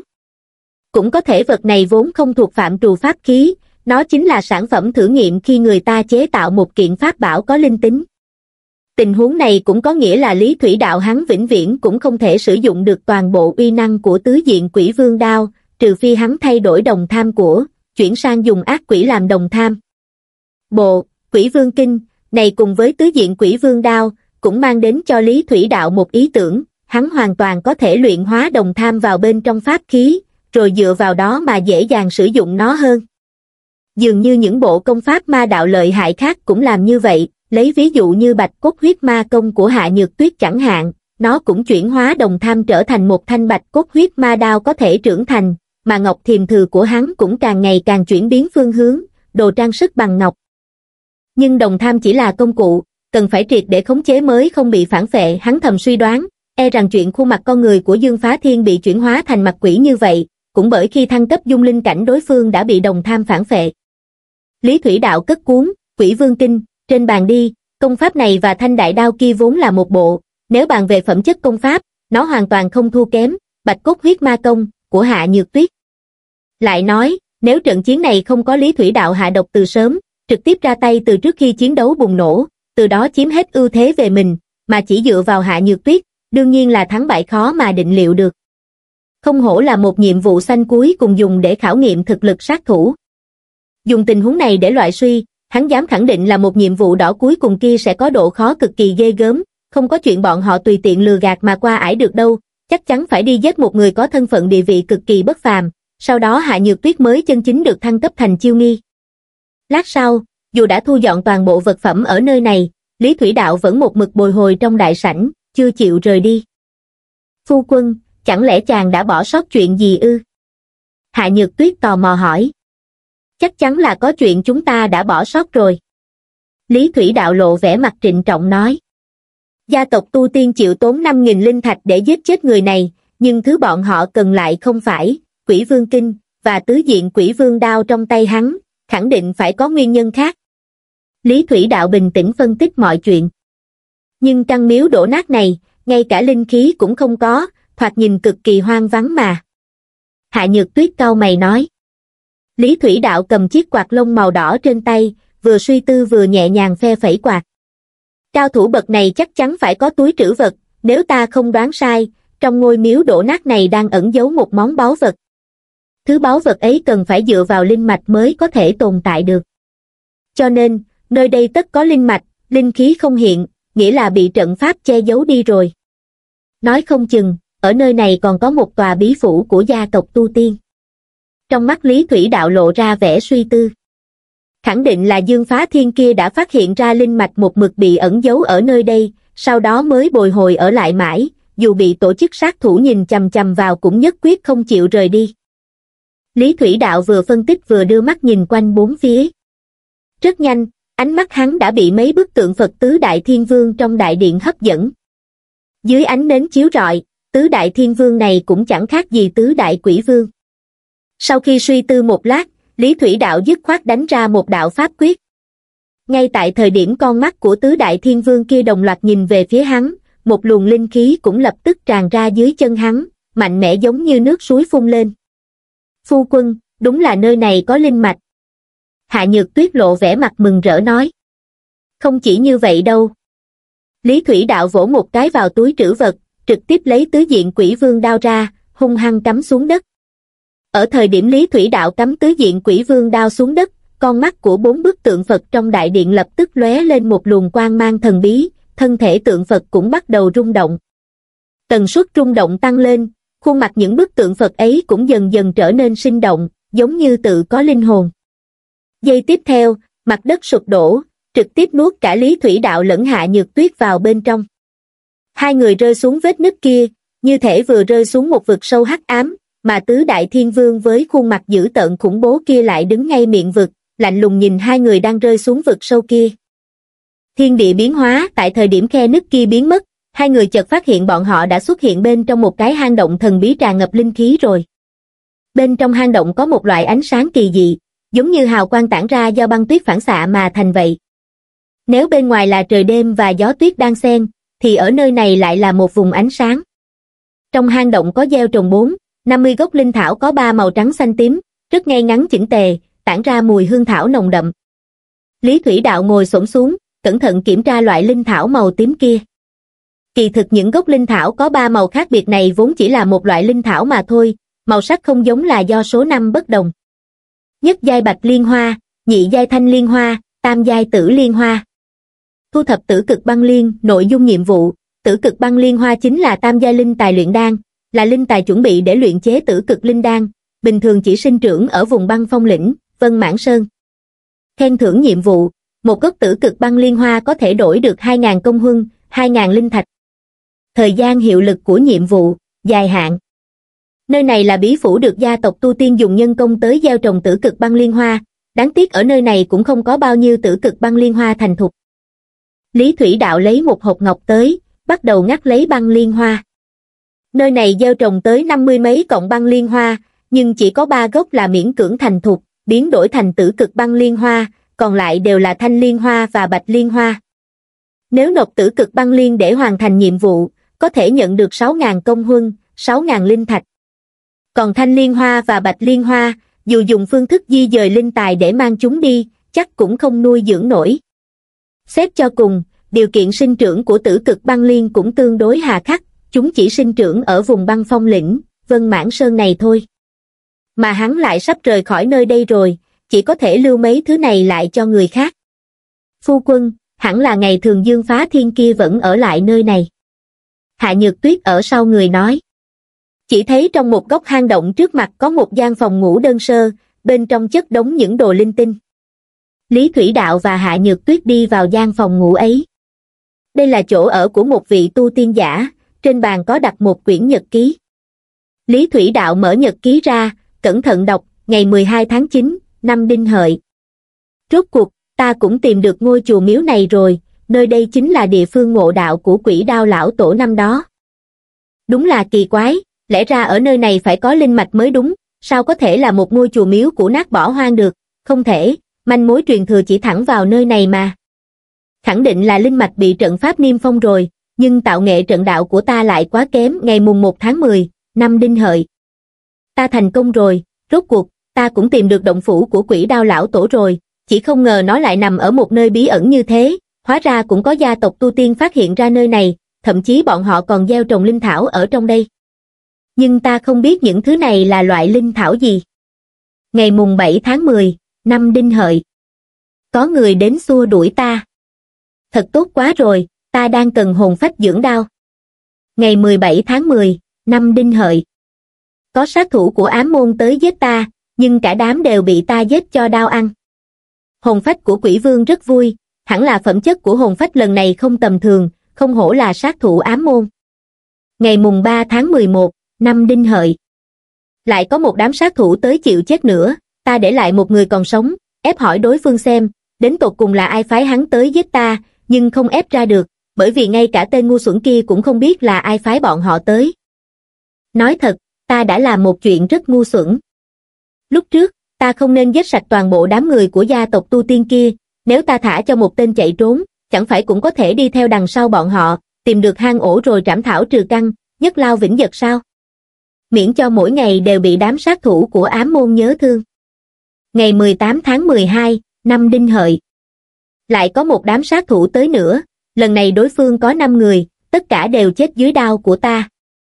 Cũng có thể vật này vốn không thuộc phạm trù pháp khí, nó chính là sản phẩm thử nghiệm khi người ta chế tạo một kiện pháp bảo có linh tính. Tình huống này cũng có nghĩa là Lý Thủy Đạo hắn vĩnh viễn cũng không thể sử dụng được toàn bộ uy năng của Tứ Diện Quỷ Vương đao, trừ phi hắn thay đổi đồng tham của, chuyển sang dùng ác quỷ làm đồng tham. Bộ, Quỷ Vương Kinh, này cùng với Tứ Diện Quỷ Vương đao, cũng mang đến cho Lý Thủy Đạo một ý tưởng, hắn hoàn toàn có thể luyện hóa đồng tham vào bên trong pháp khí, rồi dựa vào đó mà dễ dàng sử dụng nó hơn. Dường như những bộ công pháp ma đạo lợi hại khác cũng làm như vậy, lấy ví dụ như Bạch Cốt Huyết Ma Công của Hạ Nhược Tuyết chẳng hạn, nó cũng chuyển hóa đồng tham trở thành một thanh Bạch Cốt Huyết Ma Đao có thể trưởng thành, mà Ngọc Thiềm Thừ của hắn cũng càng ngày càng chuyển biến phương hướng, đồ trang sức bằng ngọc. Nhưng đồng tham chỉ là công cụ, cần phải triệt để khống chế mới không bị phản phệ. Hắn thầm suy đoán, e rằng chuyện khuôn mặt con người của Dương Phá Thiên bị chuyển hóa thành mặt quỷ như vậy, cũng bởi khi thăng cấp dung linh cảnh đối phương đã bị đồng tham phản phệ. Lý Thủy Đạo cất cuốn Quỷ Vương Kinh trên bàn đi, công pháp này và thanh đại đao kia vốn là một bộ, nếu bàn về phẩm chất công pháp, nó hoàn toàn không thua kém Bạch Cốt Huyết Ma Công của Hạ Nhược Tuyết. Lại nói, nếu trận chiến này không có Lý Thủy Đạo hạ độc từ sớm, trực tiếp ra tay từ trước khi chiến đấu bùng nổ, từ đó chiếm hết ưu thế về mình, mà chỉ dựa vào Hạ Nhược Tuyết, đương nhiên là thắng bại khó mà định liệu được. Không hổ là một nhiệm vụ xanh cuối cùng dùng để khảo nghiệm thực lực sát thủ. Dùng tình huống này để loại suy, Hắn dám khẳng định là một nhiệm vụ đỏ cuối cùng kia sẽ có độ khó cực kỳ ghê gớm, không có chuyện bọn họ tùy tiện lừa gạt mà qua ải được đâu, chắc chắn phải đi giết một người có thân phận địa vị cực kỳ bất phàm, sau đó Hạ Nhược Tuyết mới chân chính được thăng cấp thành chiêu nghi. Lát sau, dù đã thu dọn toàn bộ vật phẩm ở nơi này, Lý Thủy Đạo vẫn một mực bồi hồi trong đại sảnh, chưa chịu rời đi. Phu quân, chẳng lẽ chàng đã bỏ sót chuyện gì ư? Hạ Nhược Tuyết tò mò hỏi. Chắc chắn là có chuyện chúng ta đã bỏ sót rồi. Lý Thủy Đạo lộ vẻ mặt trịnh trọng nói. Gia tộc Tu Tiên chịu tốn năm nghìn linh thạch để giết chết người này, nhưng thứ bọn họ cần lại không phải Quỷ Vương Kinh và tứ diện Quỷ Vương đao trong tay hắn, khẳng định phải có nguyên nhân khác. Lý Thủy Đạo bình tĩnh phân tích mọi chuyện. Nhưng căn miếu đổ nát này, ngay cả linh khí cũng không có, thoạt nhìn cực kỳ hoang vắng mà. Hạ Nhược Tuyết cau mày nói. Lý Thủy Đạo cầm chiếc quạt lông màu đỏ trên tay, vừa suy tư vừa nhẹ nhàng phe phẩy quạt. Cao thủ bậc này chắc chắn phải có túi trữ vật, nếu ta không đoán sai, trong ngôi miếu đổ nát này đang ẩn giấu một món báu vật. Thứ báu vật ấy cần phải dựa vào linh mạch mới có thể tồn tại được. Cho nên, nơi đây tất có linh mạch, linh khí không hiện, nghĩa là bị trận pháp che giấu đi rồi. Nói không chừng, ở nơi này còn có một tòa bí phủ của gia tộc Tu Tiên. Trong mắt Lý Thủy Đạo lộ ra vẻ suy tư. Khẳng định là Dương Phá Thiên kia đã phát hiện ra linh mạch một mực bị ẩn giấu ở nơi đây, sau đó mới bồi hồi ở lại mãi, dù bị tổ chức sát thủ nhìn chằm chằm vào cũng nhất quyết không chịu rời đi. Lý Thủy Đạo vừa phân tích vừa đưa mắt nhìn quanh bốn phía. Rất nhanh, ánh mắt hắn đã bị mấy bức tượng Phật Tứ Đại Thiên Vương trong đại điện hấp dẫn. Dưới ánh nến chiếu rọi, Tứ Đại Thiên Vương này cũng chẳng khác gì Tứ Đại Quỷ Vương. Sau khi suy tư một lát, Lý Thủy Đạo dứt khoát đánh ra một đạo pháp quyết. Ngay tại thời điểm con mắt của Tứ Đại Thiên Vương kia đồng loạt nhìn về phía hắn, một luồng linh khí cũng lập tức tràn ra dưới chân hắn, mạnh mẽ giống như nước suối phun lên. Phu quân, đúng là nơi này có linh mạch. Hạ Nhược Tuyết lộ vẻ mặt mừng rỡ nói. Không chỉ như vậy đâu. Lý Thủy Đạo vỗ một cái vào túi trữ vật, trực tiếp lấy tứ diện Quỷ Vương đao ra, hung hăng cắm xuống đất. Ở thời điểm Lý Thủy Đạo cắm tứ diện Quỷ Vương đao xuống đất, con mắt của bốn bức tượng Phật trong đại điện lập tức lóe lên một luồng quang mang thần bí, thân thể tượng Phật cũng bắt đầu rung động. Tần suất rung động tăng lên, khuôn mặt những bức tượng Phật ấy cũng dần dần trở nên sinh động, giống như tự có linh hồn. Giây tiếp theo, mặt đất sụp đổ, trực tiếp nuốt cả Lý Thủy Đạo lẫn Hạ Nhược Tuyết vào bên trong. Hai người rơi xuống vết nứt kia, như thể vừa rơi xuống một vực sâu hắc ám, mà Tứ Đại Thiên Vương với khuôn mặt dữ tợn khủng bố kia lại đứng ngay miệng vực, lạnh lùng nhìn hai người đang rơi xuống vực sâu kia. Thiên địa biến hóa, tại thời điểm khe nứt kia biến mất, hai người chợt phát hiện bọn họ đã xuất hiện bên trong một cái hang động thần bí tràn ngập linh khí rồi. Bên trong hang động có một loại ánh sáng kỳ dị, giống như hào quang tản ra do băng tuyết phản xạ mà thành vậy. Nếu bên ngoài là trời đêm và gió tuyết đang xen, thì ở nơi này lại là một vùng ánh sáng. Trong hang động có gieo trồng bốn, năm mươi gốc linh thảo có ba màu trắng xanh tím, rất ngay ngắn chỉnh tề, tản ra mùi hương thảo nồng đậm. Lý Thủy Đạo ngồi xổm xuống, cẩn thận kiểm tra loại linh thảo màu tím kia. Kỳ thực những gốc linh thảo có ba màu khác biệt này vốn chỉ là một loại linh thảo mà thôi, màu sắc không giống là do số năm bất đồng. Nhất giai bạch liên hoa, nhị giai thanh liên hoa, tam giai tử liên hoa. Thu thập tử cực băng liên, nội dung nhiệm vụ, tử cực băng liên hoa chính là tam giai linh tài luyện đan, là linh tài chuẩn bị để luyện chế tử cực linh đan, bình thường chỉ sinh trưởng ở vùng băng phong lĩnh, Vân Mãn Sơn. Khen thưởng nhiệm vụ, một gốc tử cực băng liên hoa có thể đổi được hai nghìn công huân, hai nghìn linh thạch. Thời gian hiệu lực của nhiệm vụ, dài hạn. Nơi này là bí phủ được gia tộc Tu Tiên dùng nhân công tới gieo trồng tử cực băng liên hoa, đáng tiếc ở nơi này cũng không có bao nhiêu tử cực băng liên hoa thành thục. Lý Thủy Đạo lấy một hộp ngọc tới, bắt đầu ngắt lấy băng liên hoa. Nơi này gieo trồng tới năm mươi mấy cọng băng liên hoa, nhưng chỉ có ba gốc là miễn cưỡng thành thục, biến đổi thành tử cực băng liên hoa, còn lại đều là thanh liên hoa và bạch liên hoa. Nếu nộp tử cực băng liên để hoàn thành nhiệm vụ, có thể nhận được sáu nghìn công huân, sáu nghìn linh thạch. Còn thanh liên hoa và bạch liên hoa, dù dùng phương thức di dời linh tài để mang chúng đi, chắc cũng không nuôi dưỡng nổi. Xét cho cùng, điều kiện sinh trưởng của tử cực băng liên cũng tương đối hà khắc, chúng chỉ sinh trưởng ở vùng băng phong lĩnh, Vân Mãn Sơn này thôi. Mà hắn lại sắp rời khỏi nơi đây rồi, chỉ có thể lưu mấy thứ này lại cho người khác. Phu quân, hẳn là ngày thường Dương Phá Thiên kia vẫn ở lại nơi này. Hạ Nhược Tuyết ở sau người nói. Chỉ thấy trong một góc hang động trước mặt có một gian phòng ngủ đơn sơ, bên trong chất đống những đồ linh tinh. Lý Thủy Đạo và Hạ Nhược Tuyết đi vào gian phòng ngủ ấy. Đây là chỗ ở của một vị tu tiên giả, trên bàn có đặt một quyển nhật ký. Lý Thủy Đạo mở nhật ký ra, cẩn thận đọc, ngày mười hai tháng chín, năm Đinh Hợi. Rốt cuộc, ta cũng tìm được ngôi chùa miếu này rồi, nơi đây chính là địa phương ngộ đạo của Quỷ Đao lão tổ năm đó. Đúng là kỳ quái, lẽ ra ở nơi này phải có linh mạch mới đúng, sao có thể là một ngôi chùa miếu cũ nát bỏ hoang được, không thể, manh mối truyền thừa chỉ thẳng vào nơi này mà. Khẳng định là linh mạch bị trận pháp niêm phong rồi, nhưng tạo nghệ trận đạo của ta lại quá kém. Ngày mùng một tháng mười, năm Đinh Hợi. Ta thành công rồi, rốt cuộc, ta cũng tìm được động phủ của Quỷ Đao lão tổ rồi, chỉ không ngờ nó lại nằm ở một nơi bí ẩn như thế, hóa ra cũng có gia tộc tu tiên phát hiện ra nơi này, thậm chí bọn họ còn gieo trồng linh thảo ở trong đây. Nhưng ta không biết những thứ này là loại linh thảo gì. Ngày mùng bảy tháng mười, năm Đinh Hợi. Có người đến xua đuổi ta. Thật tốt quá rồi, ta đang cần hồn phách dưỡng đao. Ngày mười bảy tháng mười, năm Đinh Hợi. Có sát thủ của ám môn tới giết ta, nhưng cả đám đều bị ta giết cho đao ăn. Hồn phách của Quỷ Vương rất vui, hẳn là phẩm chất của hồn phách lần này không tầm thường, không hổ là sát thủ ám môn. Ngày mùng ba tháng mười một, năm Đinh Hợi. Lại có một đám sát thủ tới chịu chết nữa, ta để lại một người còn sống, ép hỏi đối phương xem, đến tột cùng là ai phái hắn tới giết ta, nhưng không ép ra được, bởi vì ngay cả tên ngu xuẩn kia cũng không biết là ai phái bọn họ tới. Nói thật, ta đã làm một chuyện rất ngu xuẩn. Lúc trước, ta không nên giết sạch toàn bộ đám người của gia tộc tu tiên kia, nếu ta thả cho một tên chạy trốn, chẳng phải cũng có thể đi theo đằng sau bọn họ, tìm được hang ổ rồi trảm thảo trừ căn, nhất lao vĩnh giật sao? Miễn cho mỗi ngày đều bị đám sát thủ của ám môn nhớ thương. Ngày mười tám tháng mười hai, năm Đinh Hợi. Lại có một đám sát thủ tới nữa, lần này đối phương có năm người, tất cả đều chết dưới đao của ta.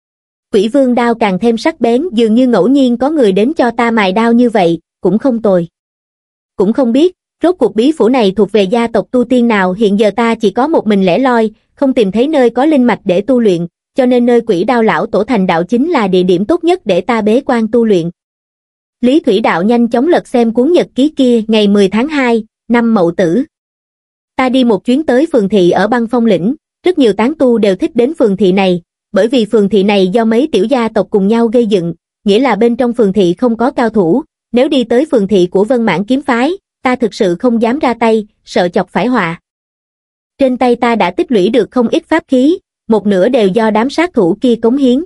Quỷ Vương đao càng thêm sắc bén, dường như ngẫu nhiên có người đến cho ta mài đao như vậy, cũng không tồi. Cũng không biết, rốt cuộc bí phủ này thuộc về gia tộc tu tiên nào, hiện giờ ta chỉ có một mình lẻ loi, không tìm thấy nơi có linh mạch để tu luyện, cho nên nơi Quỷ Đao lão tổ thành đạo chính là địa điểm tốt nhất để ta bế quan tu luyện. Lý Thủy Đạo nhanh chóng lật xem cuốn nhật ký kia. Ngày mười tháng hai, năm Mậu Tử. Ta đi một chuyến tới phường thị ở Băng Phong lĩnh, rất nhiều tán tu đều thích đến phường thị này, bởi vì phường thị này do mấy tiểu gia tộc cùng nhau gây dựng, nghĩa là bên trong phường thị không có cao thủ, nếu đi tới phường thị của Vân Mãn kiếm phái, ta thực sự không dám ra tay, sợ chọc phải họa. Trên tay ta đã tích lũy được không ít pháp khí, một nửa đều do đám sát thủ kia cống hiến.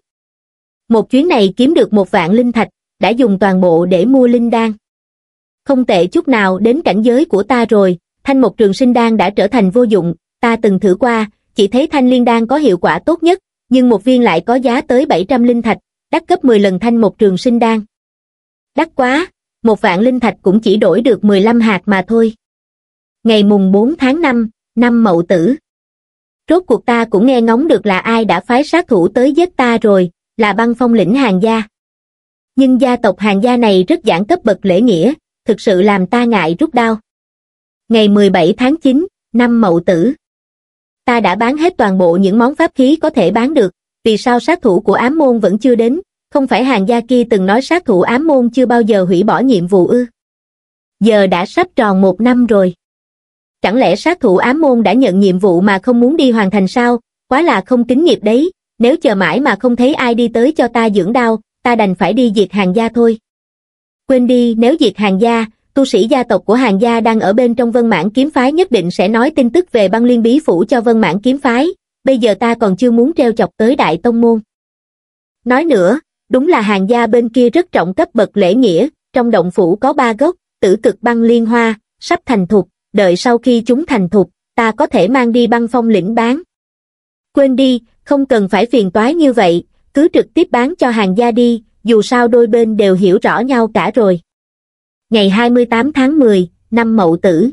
Một chuyến này kiếm được một vạn linh thạch, đã dùng toàn bộ để mua linh đan. Không tệ chút nào, đến cảnh giới của ta rồi, thanh mộc trường sinh đan đã trở thành vô dụng, ta từng thử qua, chỉ thấy thanh liên đan có hiệu quả tốt nhất, nhưng một viên lại có giá tới bảy trăm linh thạch, đắt gấp mười lần thanh mộc trường sinh đan. Đắt quá, một vạn linh thạch cũng chỉ đổi được mười lăm hạt mà thôi. Ngày mùng bốn tháng năm, năm Mậu Tử. Rốt cuộc ta cũng nghe ngóng được là ai đã phái sát thủ tới giết ta rồi, là Băng Phong lĩnh Hàn gia. Nhưng gia tộc Hàn gia này rất giảng cấp bậc lễ nghĩa, thực sự làm ta ngại rút đao. Ngày mười bảy tháng chín, năm Mậu Tử. Ta đã bán hết toàn bộ những món pháp khí có thể bán được, vì sao sát thủ của ám môn vẫn chưa đến, không phải Hàn gia kia từng nói sát thủ ám môn chưa bao giờ hủy bỏ nhiệm vụ ư? Giờ đã sắp tròn một năm rồi. Chẳng lẽ sát thủ ám môn đã nhận nhiệm vụ mà không muốn đi hoàn thành sao? Quá là không kính nghiệp đấy, nếu chờ mãi mà không thấy ai đi tới cho ta dưỡng đao, ta đành phải đi diệt Hàn gia thôi. Quên đi, nếu diệt Hàn gia, tu sĩ gia tộc của Hàn gia đang ở bên trong Vân Mãn kiếm phái nhất định sẽ nói tin tức về Băng Liên bí phủ cho Vân Mãn kiếm phái, bây giờ ta còn chưa muốn treo chọc tới đại tông môn. Nói nữa, đúng là Hàn gia bên kia rất trọng cấp bậc lễ nghĩa, trong động phủ có ba gốc, tử cực băng liên hoa, sắp thành thục, đợi sau khi chúng thành thục, ta có thể mang đi Băng Phong lĩnh bán. Quên đi, không cần phải phiền toái như vậy, cứ trực tiếp bán cho Hàn gia đi, dù sao đôi bên đều hiểu rõ nhau cả rồi. Ngày hai mươi tám tháng mười, năm Mậu Tử.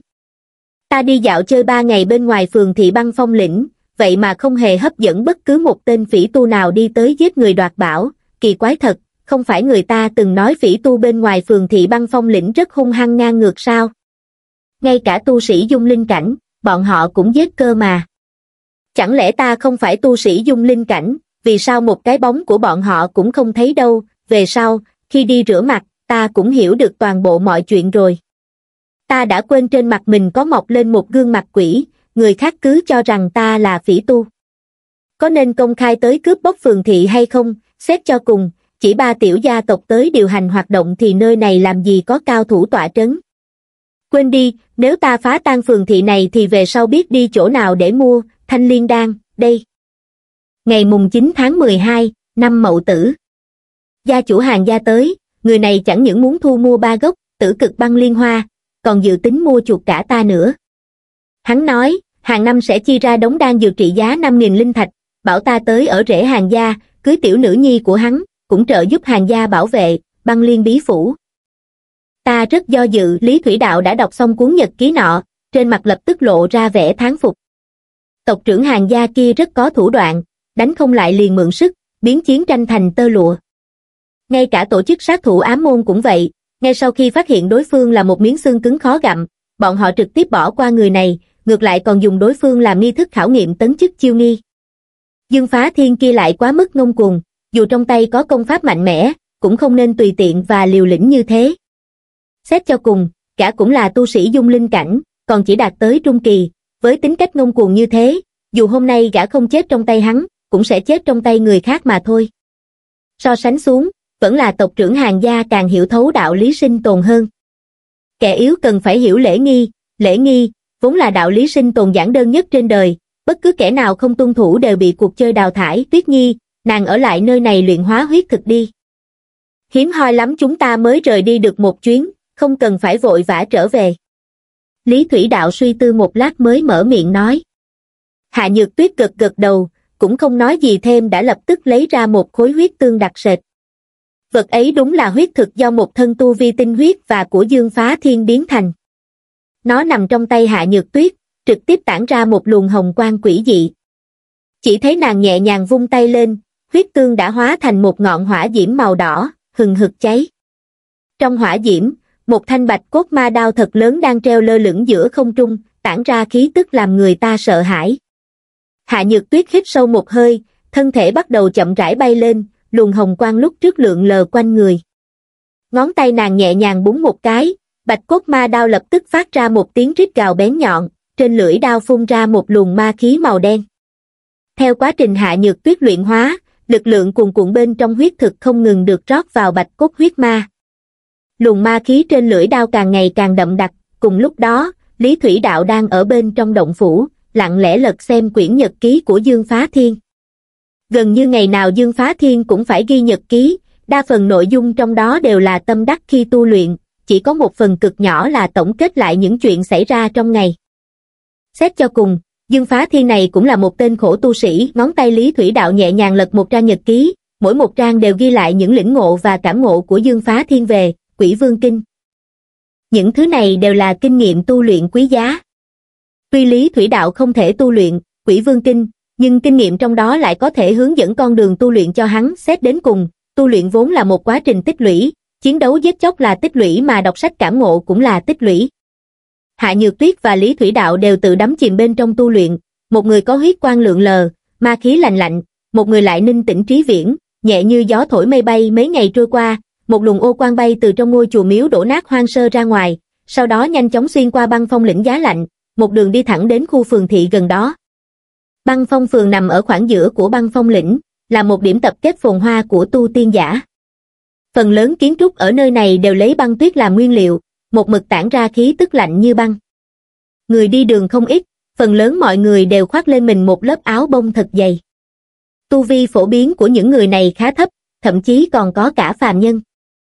Ta đi dạo chơi ba ngày bên ngoài phường thị Băng Phong lĩnh, vậy mà không hề hấp dẫn bất cứ một tên phỉ tu nào đi tới giết người đoạt bảo, kỳ quái thật, không phải người ta từng nói phỉ tu bên ngoài phường thị Băng Phong lĩnh rất hung hăng ngang ngược sao? Ngay cả tu sĩ dung linh cảnh, bọn họ cũng giết cơ mà. Chẳng lẽ ta không phải tu sĩ dung linh cảnh, vì sao một cái bóng của bọn họ cũng không thấy đâu? Về sau, khi đi rửa mặt, ta cũng hiểu được toàn bộ mọi chuyện rồi. Ta đã quên trên mặt mình có mọc lên một gương mặt quỷ, người khác cứ cho rằng ta là phỉ tu. Có nên công khai tới cướp bóc phường thị hay không? Xét cho cùng, chỉ ba tiểu gia tộc tới điều hành hoạt động thì nơi này làm gì có cao thủ tọa trấn. Quên đi, nếu ta phá tan phường thị này thì về sau biết đi chỗ nào để mua thanh liên đan, đây. Ngày mùng chín tháng mười hai, năm Mậu Tử. Gia chủ hàng gia tới, người này chẳng những muốn thu mua ba gốc tử cực băng liên hoa, còn dự tính mua chuộc cả ta nữa. Hắn nói, hàng năm sẽ chi ra đống đan dược trị giá năm nghìn linh thạch, bảo ta tới ở rễ hàng gia, cưới tiểu nữ nhi của hắn, cũng trợ giúp hàng gia bảo vệ băng liên bí phủ. Ta rất do dự, Lý Thủy Đạo đã đọc xong cuốn nhật ký nọ, trên mặt lập tức lộ ra vẻ thán phục. Tộc trưởng hàng gia kia rất có thủ đoạn, đánh không lại liền mượn sức, biến chiến tranh thành tơ lụa. Ngay cả tổ chức sát thủ ám môn cũng vậy, ngay sau khi phát hiện đối phương là một miếng xương cứng khó gặm, bọn họ trực tiếp bỏ qua người này, ngược lại còn dùng đối phương làm nghi thức khảo nghiệm tấn chức chiêu nghi. Dương Phá Thiên kia lại quá mức ngông cuồng, dù trong tay có công pháp mạnh mẽ, cũng không nên tùy tiện và liều lĩnh như thế. Xét cho cùng, gã cũng là tu sĩ dung linh cảnh, còn chỉ đạt tới trung kỳ, với tính cách ngông cuồng như thế, dù hôm nay gã không chết trong tay hắn, cũng sẽ chết trong tay người khác mà thôi. So sánh xuống, vẫn là tộc trưởng hàng gia càng hiểu thấu đạo lý sinh tồn hơn. Kẻ yếu cần phải hiểu lễ nghi, lễ nghi, vốn là đạo lý sinh tồn giản đơn nhất trên đời, bất cứ kẻ nào không tuân thủ đều bị cuộc chơi đào thải. Tuyết Nhi, nàng ở lại nơi này luyện hóa huyết thực đi. Hiếm hoi lắm chúng ta mới rời đi được một chuyến, không cần phải vội vã trở về. Lý Thủy Đạo suy tư một lát mới mở miệng nói. Hạ Nhược Tuyết gật gật đầu, cũng không nói gì thêm đã lập tức lấy ra một khối huyết tương đặc sệt. Vật ấy đúng là huyết thực do một thân tu vi tinh huyết và của Dương Phá Thiên biến thành. Nó nằm trong tay Hạ Nhược Tuyết, trực tiếp tản ra một luồng hồng quang quỷ dị. Chỉ thấy nàng nhẹ nhàng vung tay lên, huyết tương đã hóa thành một ngọn hỏa diễm màu đỏ, hừng hực cháy. Trong hỏa diễm, một thanh bạch cốt ma đao thật lớn đang treo lơ lửng giữa không trung, tản ra khí tức làm người ta sợ hãi. Hạ Nhược Tuyết hít sâu một hơi, thân thể bắt đầu chậm rãi bay lên, luồng hồng quang lúc trước lượn lờ quanh người. Ngón tay nàng nhẹ nhàng búng một cái, bạch cốt ma đao lập tức phát ra một tiếng rít gào bén nhọn, trên lưỡi đao phun ra một luồng ma khí màu đen. Theo quá trình Hạ Nhược Tuyết luyện hóa, lực lượng cuồn cuộn bên trong huyết thực không ngừng được rót vào bạch cốt huyết ma. Luồng ma khí trên lưỡi đao càng ngày càng đậm đặc, cùng lúc đó, Lý Thủy Đạo đang ở bên trong động phủ, lặng lẽ lật xem quyển nhật ký của Dương Phá Thiên. Gần như ngày nào Dương Phá Thiên cũng phải ghi nhật ký, đa phần nội dung trong đó đều là tâm đắc khi tu luyện, chỉ có một phần cực nhỏ là tổng kết lại những chuyện xảy ra trong ngày. Xét cho cùng, Dương Phá Thiên này cũng là một tên khổ tu sĩ. Ngón tay Lý Thủy Đạo nhẹ nhàng lật một trang nhật ký, mỗi một trang đều ghi lại những lĩnh ngộ và cảm ngộ của Dương Phá Thiên về Quỷ Vương Kinh. Những thứ này đều là kinh nghiệm tu luyện quý giá. Tuy Lý Thủy Đạo không thể tu luyện Quỷ Vương Kinh, nhưng kinh nghiệm trong đó lại có thể hướng dẫn con đường tu luyện cho hắn. Xét đến cùng, tu luyện vốn là một quá trình tích lũy, chiến đấu giết chóc là tích lũy mà đọc sách cảm ngộ cũng là tích lũy. Hạ Nhược Tuyết và Lý Thủy Đạo đều tự đắm chìm bên trong tu luyện, một người có huyết quang lượn lờ, ma khí lạnh lạnh, một người lại ninh tĩnh trí viễn, nhẹ như gió thổi mây bay. Mấy ngày trôi qua, một luồng ô quang bay từ trong ngôi chùa miếu đổ nát hoang sơ ra ngoài, sau đó nhanh chóng xuyên qua Băng Phong lĩnh giá lạnh, một đường đi thẳng đến khu phường thị gần đó. Băng Phong phường nằm ở khoảng giữa của Băng Phong lĩnh, là một điểm tập kết phồn hoa của tu tiên giả. Phần lớn kiến trúc ở nơi này đều lấy băng tuyết làm nguyên liệu, một mực tản ra khí tức lạnh như băng. Người đi đường không ít, phần lớn mọi người đều khoác lên mình một lớp áo bông thật dày. Tu vi phổ biến của những người này khá thấp, thậm chí còn có cả phàm nhân.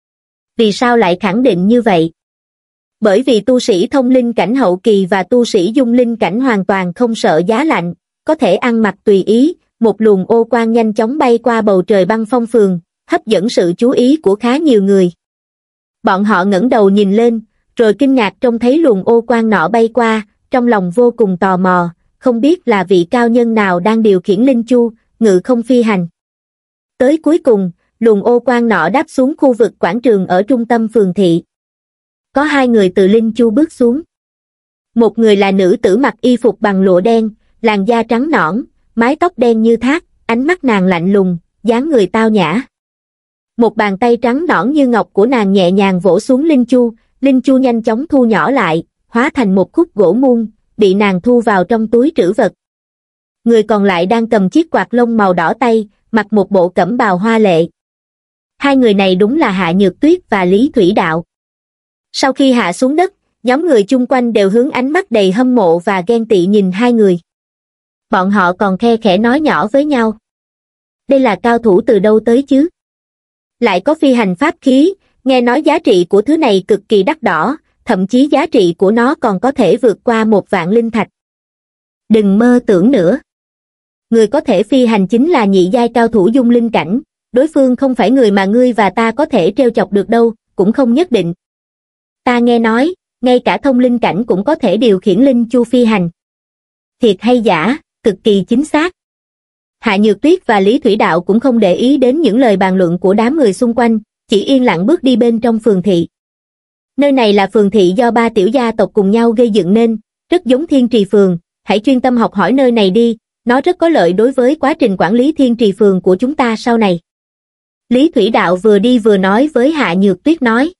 Vì sao lại khẳng định như vậy? Bởi vì tu sĩ thông linh cảnh hậu kỳ và tu sĩ dung linh cảnh hoàn toàn không sợ giá lạnh, có thể ăn mặc tùy ý. Một luồng ô quang nhanh chóng bay qua bầu trời Băng Phong phường, hấp dẫn sự chú ý của khá nhiều người. Bọn họ ngẩng đầu nhìn lên, rồi kinh ngạc trông thấy luồng ô quang nọ bay qua, trong lòng vô cùng tò mò, không biết là vị cao nhân nào đang điều khiển linh chu, ngự không phi hành. Tới cuối cùng, luồng ô quang nọ đáp xuống khu vực quảng trường ở trung tâm phường thị. Có hai người từ linh chu bước xuống. Một người là nữ tử mặc y phục bằng lụa đen, làn da trắng nõn, mái tóc đen như thác, ánh mắt nàng lạnh lùng, dáng người tao nhã. Một bàn tay trắng nõn như ngọc của nàng nhẹ nhàng vỗ xuống linh chu, linh chu nhanh chóng thu nhỏ lại, hóa thành một khúc gỗ muôn, bị nàng thu vào trong túi trữ vật. Người còn lại đang cầm chiếc quạt lông màu đỏ tay, mặc một bộ cẩm bào hoa lệ. Hai người này đúng là Hạ Nhược Tuyết và Lý Thủy Đạo. Sau khi hạ xuống đất, nhóm người chung quanh đều hướng ánh mắt đầy hâm mộ và ghen tị nhìn hai người. Bọn họ còn khe khẽ nói nhỏ với nhau. Đây là cao thủ từ đâu tới chứ? Lại có phi hành pháp khí, nghe nói giá trị của thứ này cực kỳ đắt đỏ, thậm chí giá trị của nó còn có thể vượt qua một vạn linh thạch. Đừng mơ tưởng nữa. Người có thể phi hành chính là nhị giai cao thủ dung linh cảnh, đối phương không phải người mà ngươi và ta có thể trêu chọc được đâu, cũng không nhất định. Ta nghe nói, ngay cả thông linh cảnh cũng có thể điều khiển linh chu phi hành. Thiệt hay giả, cực kỳ chính xác. Hạ Nhược Tuyết và Lý Thủy Đạo cũng không để ý đến những lời bàn luận của đám người xung quanh, chỉ yên lặng bước đi bên trong phường thị. Nơi này là phường thị do ba tiểu gia tộc cùng nhau gây dựng nên, rất giống Thiên Trì Phường, hãy chuyên tâm học hỏi nơi này đi, nó rất có lợi đối với quá trình quản lý Thiên Trì Phường của chúng ta sau này. Lý Thủy Đạo vừa đi vừa nói với Hạ Nhược Tuyết nói.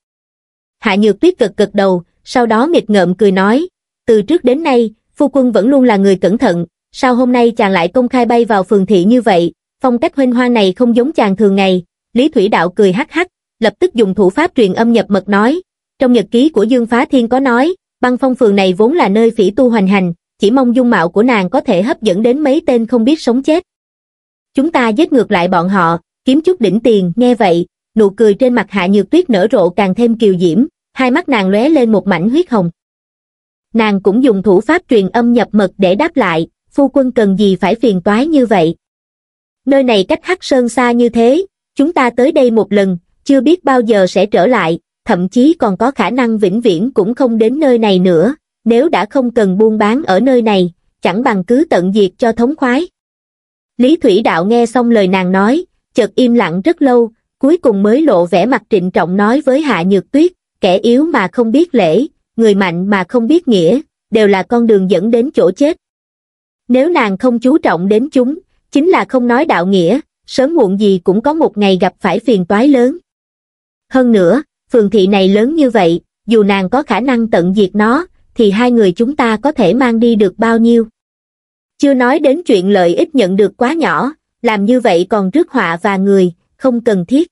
Hạ Nhược Tuyết gật gật đầu, sau đó nghịch ngợm cười nói, từ trước đến nay, phu quân vẫn luôn là người cẩn thận, sao hôm nay chàng lại công khai bay vào phường thị như vậy, phong cách huênh hoang này không giống chàng thường ngày. Lý Thủy Đạo cười hắc hắc, lập tức dùng thủ pháp truyền âm nhập mật nói, trong nhật ký của Dương Phá Thiên có nói, băng phong phường này vốn là nơi phỉ tu hoành hành, chỉ mong dung mạo của nàng có thể hấp dẫn đến mấy tên không biết sống chết. Chúng ta giết ngược lại bọn họ, kiếm chút đỉnh tiền. Nghe vậy, nụ cười trên mặt Hạ Nhược Tuyết nở rộ càng thêm kiều diễm, hai mắt nàng lóe lên một mảnh huyết hồng. Nàng cũng dùng thủ pháp truyền âm nhập mật để đáp lại, phu quân cần gì phải phiền toái như vậy. Nơi này cách Hắc Sơn xa như thế, chúng ta tới đây một lần, chưa biết bao giờ sẽ trở lại, thậm chí còn có khả năng vĩnh viễn cũng không đến nơi này nữa, nếu đã không cần buôn bán ở nơi này, chẳng bằng cứ tận diệt cho thống khoái. Lý Thủy Đạo nghe xong lời nàng nói, chợt im lặng rất lâu, cuối cùng mới lộ vẻ mặt trịnh trọng nói với Hạ Nhược Tuyết, kẻ yếu mà không biết lễ, người mạnh mà không biết nghĩa, đều là con đường dẫn đến chỗ chết. Nếu nàng không chú trọng đến chúng, chính là không nói đạo nghĩa, sớm muộn gì cũng có một ngày gặp phải phiền toái lớn. Hơn nữa, phường thị này lớn như vậy, dù nàng có khả năng tận diệt nó, thì hai người chúng ta có thể mang đi được bao nhiêu. Chưa nói đến chuyện lợi ích nhận được quá nhỏ, làm như vậy còn rước họa và người, không cần thiết.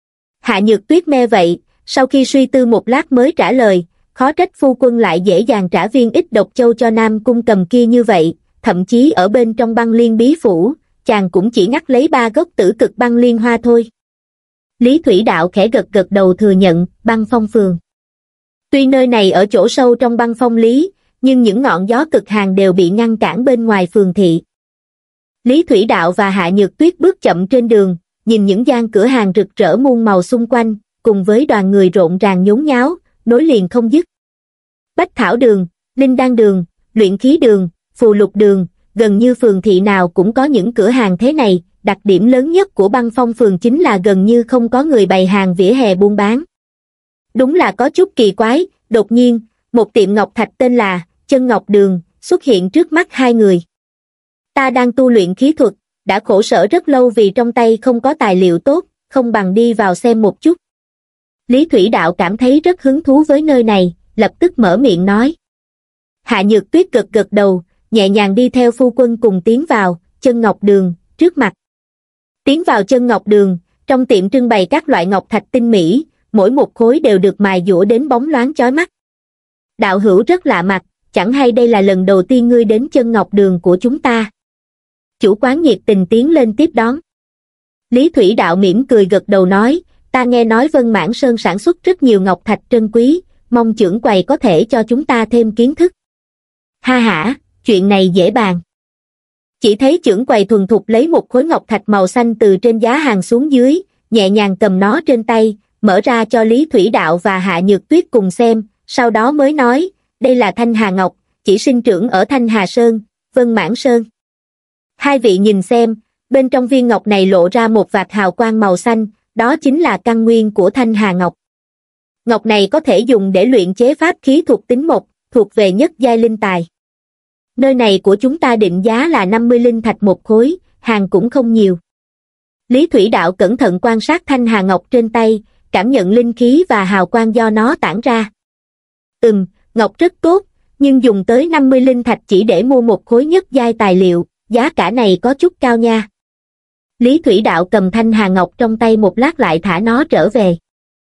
Hạ Nhược Tuyết nghe vậy, sau khi suy tư một lát mới trả lời, khó trách phu quân lại dễ dàng trả viên ít độc châu cho Nam Cung Cầm kia như vậy, thậm chí ở bên trong băng liên bí phủ, chàng cũng chỉ ngắt lấy ba gốc tử cực băng liên hoa thôi. Lý Thủy Đạo khẽ gật gật đầu thừa nhận, băng phong phường. Tuy nơi này ở chỗ sâu trong băng phong lý, nhưng những ngọn gió cực hàn đều bị ngăn cản bên ngoài phường thị. Lý Thủy Đạo và Hạ Nhược Tuyết bước chậm trên đường, nhìn những gian cửa hàng rực rỡ muôn màu xung quanh, cùng với đoàn người rộn ràng nhốn nháo, nối liền không dứt. Bách Thảo Đường, Linh Đan Đường, Luyện Khí Đường, Phù Lục Đường, gần như phường thị nào cũng có những cửa hàng thế này, đặc điểm lớn nhất của băng phong phường chính là gần như không có người bày hàng vỉa hè buôn bán. Đúng là có chút kỳ quái, đột nhiên, một tiệm ngọc thạch tên là Chân Ngọc Đường xuất hiện trước mắt hai người. Ta đang tu luyện khí thuật, đã khổ sở rất lâu vì trong tay không có tài liệu tốt, không bằng đi vào xem một chút. Lý Thủy Đạo cảm thấy rất hứng thú với nơi này, lập tức mở miệng nói. Hạ Nhược Tuyết gật gật đầu, nhẹ nhàng đi theo phu quân cùng tiến vào Chân Ngọc Đường trước mặt. Tiến vào Chân Ngọc Đường, trong tiệm trưng bày các loại ngọc thạch tinh mỹ, mỗi một khối đều được mài dũa đến bóng loáng chói mắt. Đạo hữu rất lạ mặt, chẳng hay đây là lần đầu tiên ngươi đến Chân Ngọc Đường của chúng ta. Chủ quán nhiệt tình tiến lên tiếp đón. Lý Thủy Đạo mỉm cười gật đầu nói, ta nghe nói Vân Mãn Sơn sản xuất rất nhiều ngọc thạch trân quý, mong trưởng quầy có thể cho chúng ta thêm kiến thức. Ha hả, chuyện này dễ bàn. Chỉ thấy trưởng quầy thuần thục lấy một khối ngọc thạch màu xanh từ trên giá hàng xuống dưới, nhẹ nhàng cầm nó trên tay, mở ra cho Lý Thủy Đạo và Hạ Nhược Tuyết cùng xem, sau đó mới nói, đây là Thanh Hà Ngọc, chỉ sinh trưởng ở Thanh Hà Sơn, Vân Mãn Sơn. Hai vị nhìn xem, bên trong viên ngọc này lộ ra một vạt hào quang màu xanh, đó chính là căn nguyên của Thanh Hà Ngọc. Ngọc này có thể dùng để luyện chế pháp khí thuộc tính mộc, thuộc về nhất giai linh tài. Nơi này của chúng ta định giá là năm mươi linh thạch một khối, hàng cũng không nhiều. Lý Thủy Đạo cẩn thận quan sát thanh hà ngọc trên tay, cảm nhận linh khí và hào quang do nó tản ra. Ừm, ngọc rất tốt, nhưng dùng tới năm mươi linh thạch chỉ để mua một khối nhất giai tài liệu, giá cả này có chút cao nha. Lý Thủy Đạo cầm thanh hà ngọc trong tay một lát lại thả nó trở về.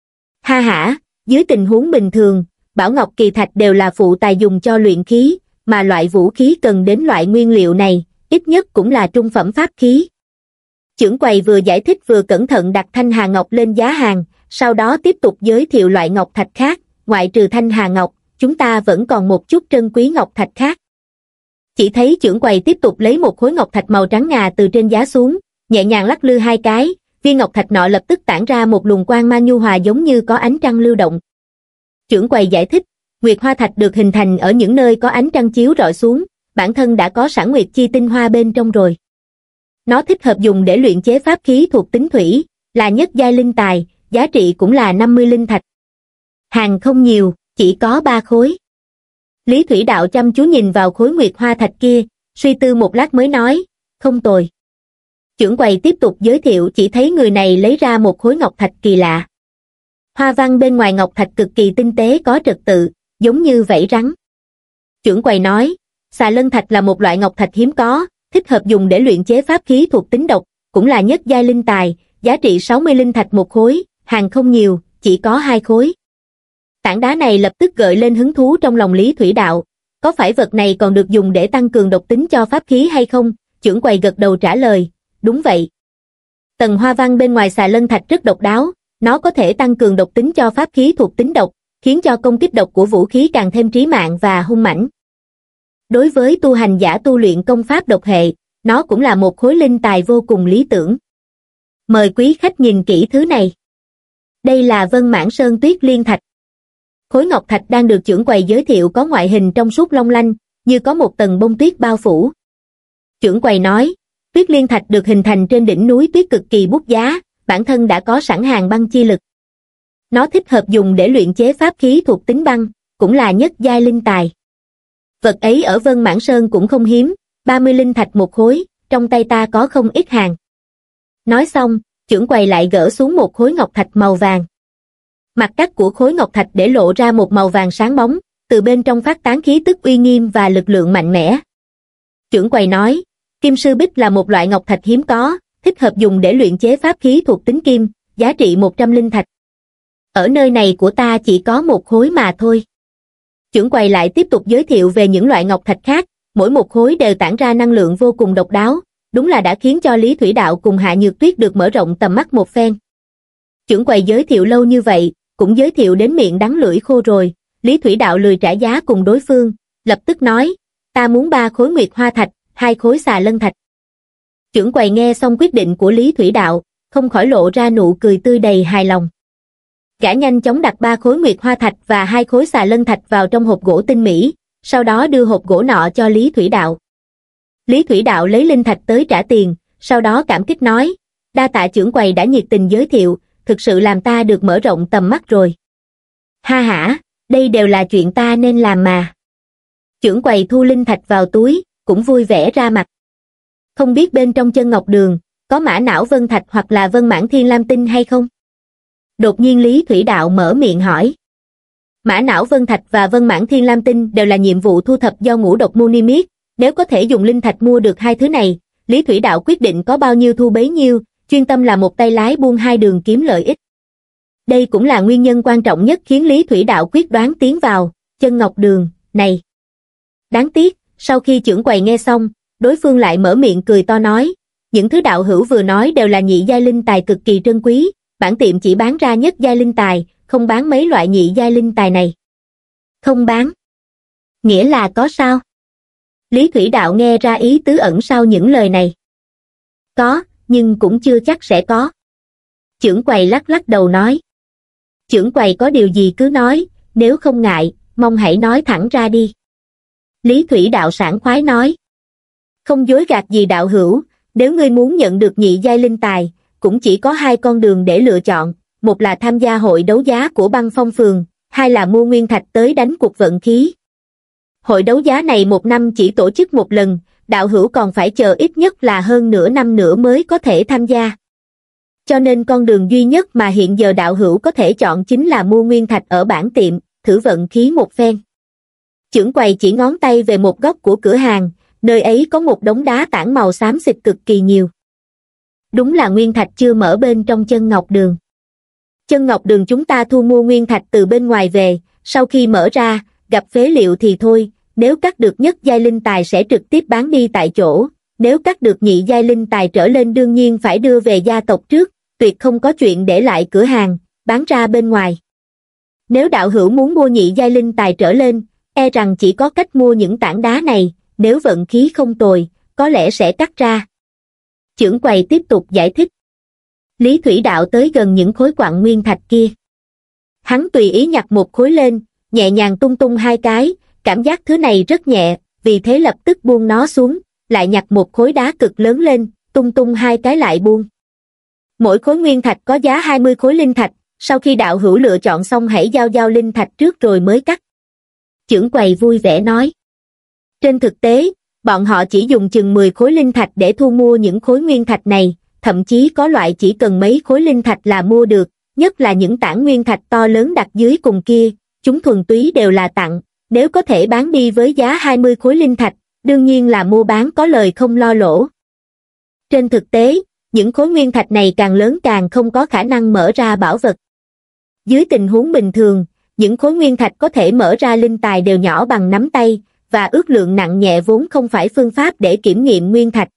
Ha hả, dưới tình huống bình thường, bảo ngọc kỳ thạch đều là phụ tài dùng cho luyện khí, mà loại vũ khí cần đến loại nguyên liệu này, ít nhất cũng là trung phẩm pháp khí. Chưởng quầy vừa giải thích vừa cẩn thận đặt thanh hà ngọc lên giá hàng, sau đó tiếp tục giới thiệu loại ngọc thạch khác, ngoại trừ thanh hà ngọc, chúng ta vẫn còn một chút trân quý ngọc thạch khác. Chỉ thấy chưởng quầy tiếp tục lấy một khối ngọc thạch màu trắng ngà từ trên giá xuống, nhẹ nhàng lắc lư hai cái, viên ngọc thạch nọ lập tức tản ra một luồng quang mang nhu hòa giống như có ánh trăng lưu động. Chưởng quầy giải thích, nguyệt hoa thạch được hình thành ở những nơi có ánh trăng chiếu rọi xuống, bản thân đã có sẵn nguyệt chi tinh hoa bên trong rồi. Nó thích hợp dùng để luyện chế pháp khí thuộc tính thủy, là nhất giai linh tài, giá trị cũng là năm mươi linh thạch. Hàng không nhiều, chỉ có ba khối. Lý Thủy Đạo chăm chú nhìn vào khối nguyệt hoa thạch kia, suy tư một lát mới nói, không tồi. Chưởng quầy tiếp tục giới thiệu, chỉ thấy người này lấy ra một khối ngọc thạch kỳ lạ. Hoa văn bên ngoài ngọc thạch cực kỳ tinh tế có trật tự, giống như vảy rắn. Chưởng quầy nói, xà lân thạch là một loại ngọc thạch hiếm có, thích hợp dùng để luyện chế pháp khí thuộc tính độc, cũng là nhất giai linh tài, giá trị sáu mươi linh thạch một khối, hàng không nhiều, chỉ có hai khối. Tảng đá này lập tức gợi lên hứng thú trong lòng Lý Thủy Đạo, có phải vật này còn được dùng để tăng cường độc tính cho pháp khí hay không? Chưởng quầy gật đầu trả lời, đúng vậy. Tầng hoa văn bên ngoài xà lân thạch rất độc đáo, nó có thể tăng cường độc tính cho pháp khí thuộc tính độc, khiến cho công kích độc của vũ khí càng thêm trí mạng và hung mãnh. Đối với tu hành giả tu luyện công pháp độc hệ, nó cũng là một khối linh tài vô cùng lý tưởng. Mời quý khách nhìn kỹ thứ này. Đây là Vân Mãn Sơn Tuyết Liên Thạch. Khối ngọc thạch đang được chưởng quầy giới thiệu có ngoại hình trong suốt long lanh, như có một tầng bông tuyết bao phủ. Chưởng quầy nói, Tuyết Liên Thạch được hình thành trên đỉnh núi tuyết cực kỳ bút giá, bản thân đã có sẵn hàng băng chi lực. Nó thích hợp dùng để luyện chế pháp khí thuộc tính băng, cũng là nhất giai linh tài. Vật ấy ở Vân Mãn Sơn cũng không hiếm, ba mươi linh thạch một khối, trong tay ta có không ít hàng. Nói xong, chưởng quầy lại gỡ xuống một khối ngọc thạch màu vàng. Mặt cắt của khối ngọc thạch để lộ ra một màu vàng sáng bóng, từ bên trong phát tán khí tức uy nghiêm và lực lượng mạnh mẽ. Chưởng quầy nói, kim sư bích là một loại ngọc thạch hiếm có, thích hợp dùng để luyện chế pháp khí thuộc tính kim, giá trị một trăm linh thạch. Ở nơi này của ta chỉ có một khối mà thôi. Chưởng quầy lại tiếp tục giới thiệu về những loại ngọc thạch khác, mỗi một khối đều tản ra năng lượng vô cùng độc đáo, đúng là đã khiến cho Lý Thủy Đạo cùng Hạ Nhược Tuyết được mở rộng tầm mắt một phen. Chưởng quầy giới thiệu lâu như vậy, cũng giới thiệu đến miệng đắng lưỡi khô rồi, Lý Thủy Đạo lười trả giá cùng đối phương, lập tức nói, ta muốn ba khối nguyệt hoa thạch, hai khối xà lân thạch. Chưởng quầy nghe xong quyết định của Lý Thủy Đạo, không khỏi lộ ra nụ cười tươi đầy hài lòng. Gã nhanh chóng đặt ba khối nguyệt hoa thạch và hai khối xà lân thạch vào trong hộp gỗ tinh mỹ, sau đó đưa hộp gỗ nọ cho Lý Thủy Đạo. Lý Thủy Đạo lấy linh thạch tới trả tiền, sau đó cảm kích nói, đa tạ chưởng quầy đã nhiệt tình giới thiệu, thực sự làm ta được mở rộng tầm mắt rồi. Ha hả, đây đều là chuyện ta nên làm mà. Chưởng quầy thu linh thạch vào túi, cũng vui vẻ ra mặt. Không biết bên trong chân ngọc đường, có mã não vân thạch hoặc là vân mãn thiên lam tinh hay không? Đột nhiên Lý Thủy Đạo mở miệng hỏi. Mã não vân thạch và vân mãn thiên lam tinh đều là nhiệm vụ thu thập do ngũ độc môn niêm yết, nếu có thể dùng linh thạch mua được hai thứ này, Lý Thủy Đạo quyết định có bao nhiêu thu bấy nhiêu, chuyên tâm là một tay lái buôn hai đường kiếm lợi ích. Đây cũng là nguyên nhân quan trọng nhất khiến Lý Thủy Đạo quyết đoán tiến vào chân ngọc đường này. Đáng tiếc, sau khi chưởng quầy nghe xong, đối phương lại mở miệng cười to nói, những thứ đạo hữu vừa nói đều là nhị giai linh tài cực kỳ trân quý, bản tiệm chỉ bán ra nhất giai linh tài, không bán mấy loại nhị giai linh tài này. Không bán? Nghĩa là có sao? Lý Thủy Đạo nghe ra ý tứ ẩn sau những lời này. Có, nhưng cũng chưa chắc sẽ có. Chưởng quầy lắc lắc đầu nói. Chưởng quầy có điều gì cứ nói, nếu không ngại, mong hãy nói thẳng ra đi. Lý Thủy Đạo sảng khoái nói. Không dối gạt gì đạo hữu, nếu ngươi muốn nhận được nhị giai linh tài, cũng chỉ có hai con đường để lựa chọn, một là tham gia hội đấu giá của Băng Phong Phường, hai là mua nguyên thạch tới đánh cuộc vận khí. Hội đấu giá này một năm chỉ tổ chức một lần, đạo hữu còn phải chờ ít nhất là hơn nửa năm nữa mới có thể tham gia. Cho nên con đường duy nhất mà hiện giờ đạo hữu có thể chọn chính là mua nguyên thạch ở bản tiệm, thử vận khí một phen. Chưởng quầy chỉ ngón tay về một góc của cửa hàng, nơi ấy có một đống đá tảng màu xám xịt cực kỳ nhiều. Đúng là nguyên thạch chưa mở bên trong chân ngọc đường. Chân ngọc đường chúng ta thu mua nguyên thạch từ bên ngoài về, sau khi mở ra, gặp phế liệu thì thôi, nếu cắt được nhất giai linh tài sẽ trực tiếp bán đi tại chỗ, nếu cắt được nhị giai linh tài trở lên đương nhiên phải đưa về gia tộc trước, tuyệt không có chuyện để lại cửa hàng, bán ra bên ngoài. Nếu đạo hữu muốn mua nhị giai linh tài trở lên, e rằng chỉ có cách mua những tảng đá này, nếu vận khí không tồi, có lẽ sẽ cắt ra. Chưởng quầy tiếp tục giải thích. Lý Thủy Đạo tới gần những khối quặng nguyên thạch kia. Hắn tùy ý nhặt một khối lên, nhẹ nhàng tung tung hai cái, cảm giác thứ này rất nhẹ, vì thế lập tức buông nó xuống, lại nhặt một khối đá cực lớn lên, tung tung hai cái lại buông. Mỗi khối nguyên thạch có giá hai mươi khối linh thạch, sau khi đạo hữu lựa chọn xong hãy giao giao linh thạch trước rồi mới cắt. Chưởng quầy vui vẻ nói. Trên thực tế, bọn họ chỉ dùng chừng mười khối linh thạch để thu mua những khối nguyên thạch này, thậm chí có loại chỉ cần mấy khối linh thạch là mua được, nhất là những tảng nguyên thạch to lớn đặt dưới cùng kia, chúng thuần túy đều là tặng, nếu có thể bán đi với giá hai mươi khối linh thạch, đương nhiên là mua bán có lời không lo lỗ. Trên thực tế, những khối nguyên thạch này càng lớn càng không có khả năng mở ra bảo vật. Dưới tình huống bình thường, những khối nguyên thạch có thể mở ra linh tài đều nhỏ bằng nắm tay, và ước lượng nặng nhẹ vốn không phải phương pháp để kiểm nghiệm nguyên thạch.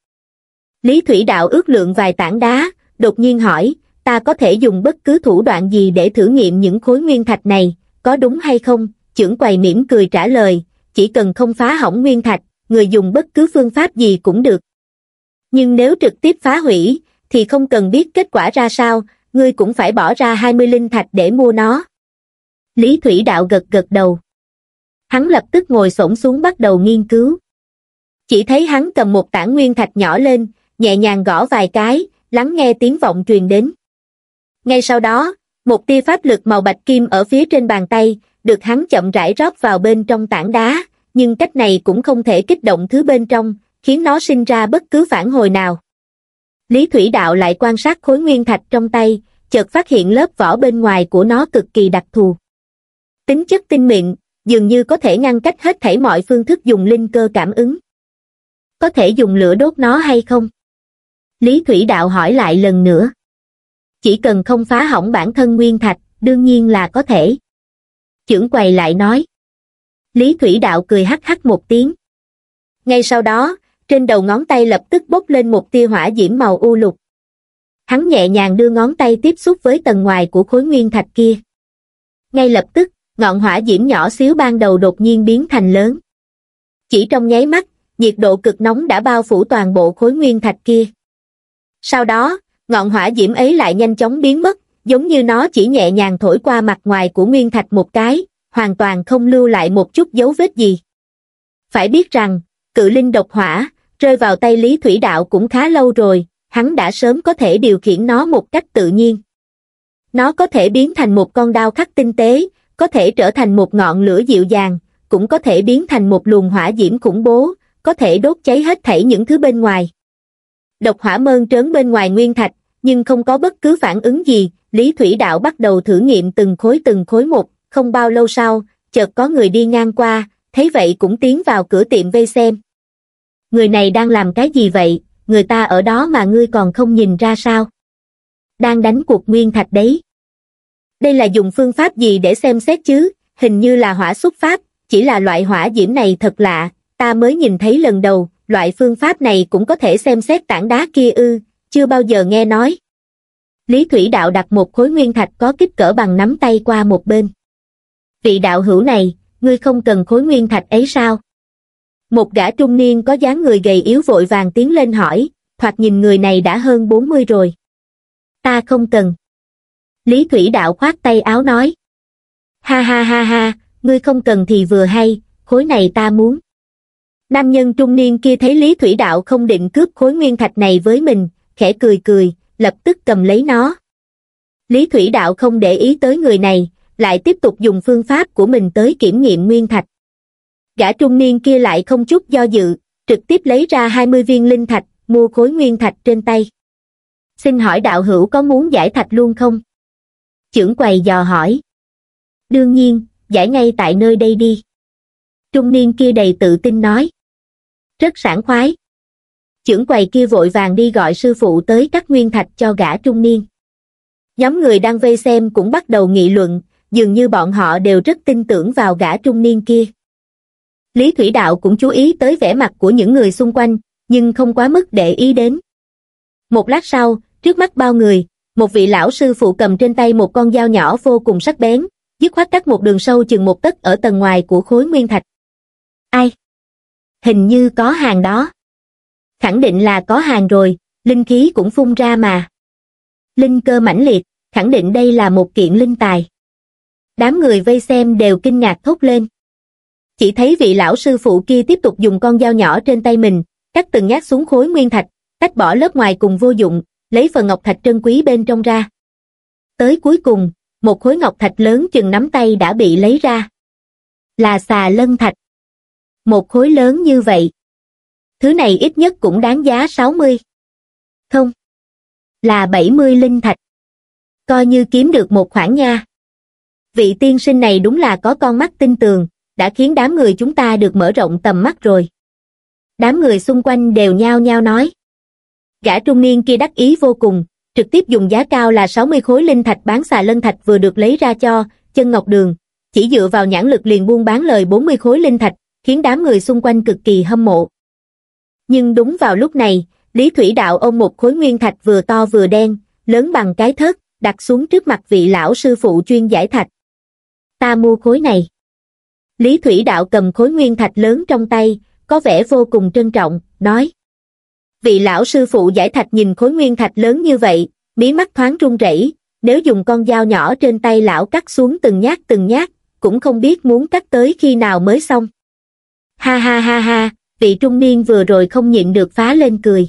Lý Thủy Đạo ước lượng vài tảng đá, đột nhiên hỏi, ta có thể dùng bất cứ thủ đoạn gì để thử nghiệm những khối nguyên thạch này, có đúng hay không? Chưởng quầy mỉm cười trả lời, chỉ cần không phá hỏng nguyên thạch, người dùng bất cứ phương pháp gì cũng được. Nhưng nếu trực tiếp phá hủy, thì không cần biết kết quả ra sao, ngươi cũng phải bỏ ra hai mươi linh thạch để mua nó. Lý Thủy Đạo gật gật đầu. Hắn lập tức ngồi xổm xuống bắt đầu nghiên cứu. Chỉ thấy hắn cầm một tảng nguyên thạch nhỏ lên, nhẹ nhàng gõ vài cái, lắng nghe tiếng vọng truyền đến. Ngay sau đó, một tia pháp lực màu bạch kim ở phía trên bàn tay, được hắn chậm rãi rót vào bên trong tảng đá, nhưng cách này cũng không thể kích động thứ bên trong, khiến nó sinh ra bất cứ phản hồi nào. Lý Thủy Đạo lại quan sát khối nguyên thạch trong tay, chợt phát hiện lớp vỏ bên ngoài của nó cực kỳ đặc thù. Tính chất tinh mịn, dường như có thể ngăn cách hết thảy mọi phương thức dùng linh cơ cảm ứng. Có thể dùng lửa đốt nó hay không? Lý Thủy Đạo hỏi lại lần nữa. Chỉ cần không phá hỏng bản thân nguyên thạch, đương nhiên là có thể. Chưởng quầy lại nói. Lý Thủy Đạo cười hắc hắc một tiếng. Ngay sau đó, trên đầu ngón tay lập tức bốc lên một tia hỏa diễm màu u lục. Hắn nhẹ nhàng đưa ngón tay tiếp xúc với tầng ngoài của khối nguyên thạch kia. Ngay lập tức, ngọn hỏa diễm nhỏ xíu ban đầu đột nhiên biến thành lớn. Chỉ trong nháy mắt, nhiệt độ cực nóng đã bao phủ toàn bộ khối nguyên thạch kia. Sau đó, ngọn hỏa diễm ấy lại nhanh chóng biến mất, giống như nó chỉ nhẹ nhàng thổi qua mặt ngoài của nguyên thạch một cái, hoàn toàn không lưu lại một chút dấu vết gì. Phải biết rằng, cự linh độc hỏa, rơi vào tay Lý Thủy Đạo cũng khá lâu rồi, hắn đã sớm có thể điều khiển nó một cách tự nhiên. Nó có thể biến thành một con đao khắc tinh tế, có thể trở thành một ngọn lửa dịu dàng, cũng có thể biến thành một luồng hỏa diễm khủng bố, có thể đốt cháy hết thảy những thứ bên ngoài. Độc hỏa mơn trớn bên ngoài nguyên thạch, nhưng không có bất cứ phản ứng gì, Lý Thủy Đạo bắt đầu thử nghiệm từng khối từng khối một, không bao lâu sau, chợt có người đi ngang qua, thấy vậy cũng tiến vào cửa tiệm vây xem. Người này đang làm cái gì vậy, người ta ở đó mà ngươi còn không nhìn ra sao? Đang đánh cuộc nguyên thạch đấy. Đây là dùng phương pháp gì để xem xét chứ, hình như là hỏa xuất pháp, chỉ là loại hỏa diễm này thật lạ, ta mới nhìn thấy lần đầu, loại phương pháp này cũng có thể xem xét tảng đá kia ư, chưa bao giờ nghe nói. Lý Thủy Đạo đặt một khối nguyên thạch có kích cỡ bằng nắm tay qua một bên. Vị đạo hữu này, ngươi không cần khối nguyên thạch ấy sao? Một gã trung niên có dáng người gầy yếu vội vàng tiến lên hỏi, thoạt nhìn người này đã hơn bốn mươi rồi. Ta không cần. Lý Thủy Đạo khoát tay áo nói. Ha ha ha ha, ngươi không cần thì vừa hay, khối này ta muốn. Nam nhân trung niên kia thấy Lý Thủy Đạo không định cướp khối nguyên thạch này với mình, khẽ cười cười, lập tức cầm lấy nó. Lý Thủy Đạo không để ý tới người này, lại tiếp tục dùng phương pháp của mình tới kiểm nghiệm nguyên thạch. Gã trung niên kia lại không chút do dự, trực tiếp lấy ra hai mươi viên linh thạch, mua khối nguyên thạch trên tay. Xin hỏi đạo hữu có muốn giải thạch luôn không? Chưởng quầy dò hỏi. Đương nhiên, giải ngay tại nơi đây đi. Trung niên kia đầy tự tin nói. Rất sảng khoái. Chưởng quầy kia vội vàng đi gọi sư phụ tới cắt nguyên thạch cho gã trung niên. Nhóm người đang vây xem cũng bắt đầu nghị luận, dường như bọn họ đều rất tin tưởng vào gã trung niên kia. Lý Thủy Đạo cũng chú ý tới vẻ mặt của những người xung quanh, nhưng không quá mức để ý đến. Một lát sau, trước mắt bao người, một vị lão sư phụ cầm trên tay một con dao nhỏ vô cùng sắc bén, dứt khoát cắt một đường sâu chừng một tấc ở tầng ngoài của khối nguyên thạch. Ai? Hình như có hàng đó. Khẳng định là có hàng rồi, linh khí cũng phun ra mà. Linh cơ mãnh liệt, khẳng định đây là một kiện linh tài. Đám người vây xem đều kinh ngạc thốt lên. Chỉ thấy vị lão sư phụ kia tiếp tục dùng con dao nhỏ trên tay mình, cắt từng nhát xuống khối nguyên thạch, tách bỏ lớp ngoài cùng vô dụng, lấy phần ngọc thạch trân quý bên trong ra. Tới cuối cùng, một khối ngọc thạch lớn chừng nắm tay đã bị lấy ra. Là xà lân thạch. Một khối lớn như vậy. Thứ này ít nhất cũng đáng giá sáu mươi. Không. Là bảy mươi linh thạch. Coi như kiếm được một khoản nha. Vị tiên sinh này đúng là có con mắt tinh tường, đã khiến đám người chúng ta được mở rộng tầm mắt rồi. Đám người xung quanh đều nhao nhao nói. Gã trung niên kia đắc ý vô cùng, trực tiếp dùng giá cao là sáu mươi khối linh thạch bán xà lân thạch vừa được lấy ra cho Chân Ngọc Đường, chỉ dựa vào nhãn lực liền buôn bán lời bốn mươi khối linh thạch, khiến đám người xung quanh cực kỳ hâm mộ. Nhưng đúng vào lúc này, Lý Thủy Đạo ôm một khối nguyên thạch vừa to vừa đen, lớn bằng cái thớt, đặt xuống trước mặt vị lão sư phụ chuyên giải thạch. Ta mua khối này. Lý Thủy Đạo cầm khối nguyên thạch lớn trong tay, có vẻ vô cùng trân trọng, nói. Vị lão sư phụ giải thạch nhìn khối nguyên thạch lớn như vậy, mí mắt thoáng run rẩy, nếu dùng con dao nhỏ trên tay lão cắt xuống từng nhát từng nhát, cũng không biết muốn cắt tới khi nào mới xong. Ha ha ha ha, vị trung niên vừa rồi không nhịn được phá lên cười.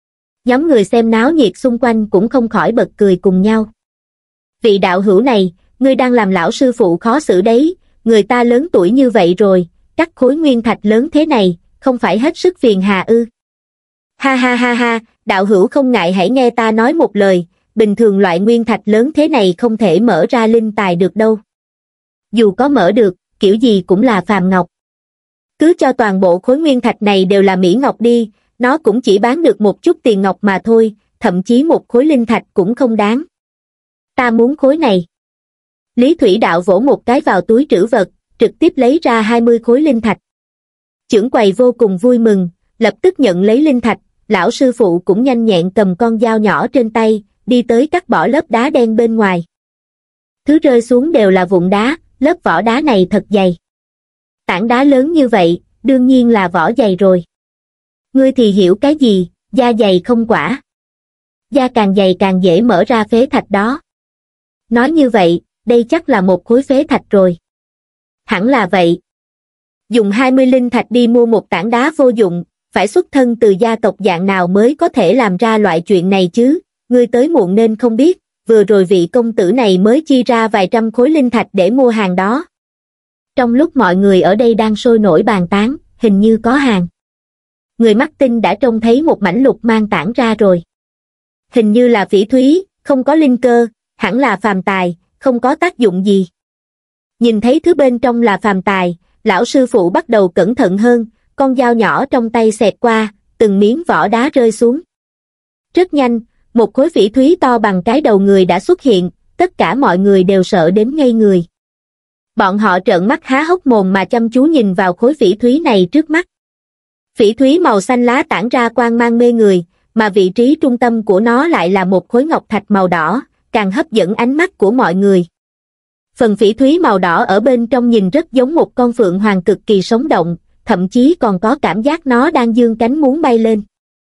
Nhóm người xem náo nhiệt xung quanh cũng không khỏi bật cười cùng nhau. Vị đạo hữu này, ngươi đang làm lão sư phụ khó xử đấy, người ta lớn tuổi như vậy rồi, cắt khối nguyên thạch lớn thế này, không phải hết sức phiền hà ư. Ha ha ha ha, đạo hữu không ngại hãy nghe ta nói một lời, bình thường loại nguyên thạch lớn thế này không thể mở ra linh tài được đâu. Dù có mở được, kiểu gì cũng là phàm ngọc. Cứ cho toàn bộ khối nguyên thạch này đều là mỹ ngọc đi, nó cũng chỉ bán được một chút tiền ngọc mà thôi, thậm chí một khối linh thạch cũng không đáng. Ta muốn khối này. Lý Thủy Đạo vỗ một cái vào túi trữ vật, trực tiếp lấy ra hai mươi khối linh thạch. Chưởng quầy vô cùng vui mừng, lập tức nhận lấy linh thạch, lão sư phụ cũng nhanh nhẹn cầm con dao nhỏ trên tay, đi tới cắt bỏ lớp đá đen bên ngoài. Thứ rơi xuống đều là vụn đá, lớp vỏ đá này thật dày. Tảng đá lớn như vậy, đương nhiên là vỏ dày rồi. Ngươi thì hiểu cái gì, da dày không quả. Da càng dày càng dễ mở ra phế thạch đó. Nói như vậy, đây chắc là một khối phế thạch rồi. Hẳn là vậy. Dùng hai mươi linh thạch đi mua một tảng đá vô dụng, phải xuất thân từ gia tộc dạng nào mới có thể làm ra loại chuyện này chứ, ngươi tới muộn nên không biết, vừa rồi vị công tử này mới chi ra vài trăm khối linh thạch để mua hàng đó. Trong lúc mọi người ở đây đang sôi nổi bàn tán, hình như có hàng. Người mắt tinh đã trông thấy một mảnh lục mang tản ra rồi. Hình như là phỉ thúy, không có linh cơ, hẳn là phàm tài, không có tác dụng gì. Nhìn thấy thứ bên trong là phàm tài, lão sư phụ bắt đầu cẩn thận hơn, con dao nhỏ trong tay xẹt qua, từng miếng vỏ đá rơi xuống. Rất nhanh, một khối phỉ thúy to bằng cái đầu người đã xuất hiện, tất cả mọi người đều sợ đến ngây người. Bọn họ trợn mắt há hốc mồm mà chăm chú nhìn vào khối phỉ thúy này trước mắt. Phỉ thúy màu xanh lá tản ra quang mang mê người, mà vị trí trung tâm của nó lại là một khối ngọc thạch màu đỏ, càng hấp dẫn ánh mắt của mọi người. Phần phỉ thúy màu đỏ ở bên trong nhìn rất giống một con phượng hoàng cực kỳ sống động, thậm chí còn có cảm giác nó đang dương cánh muốn bay lên.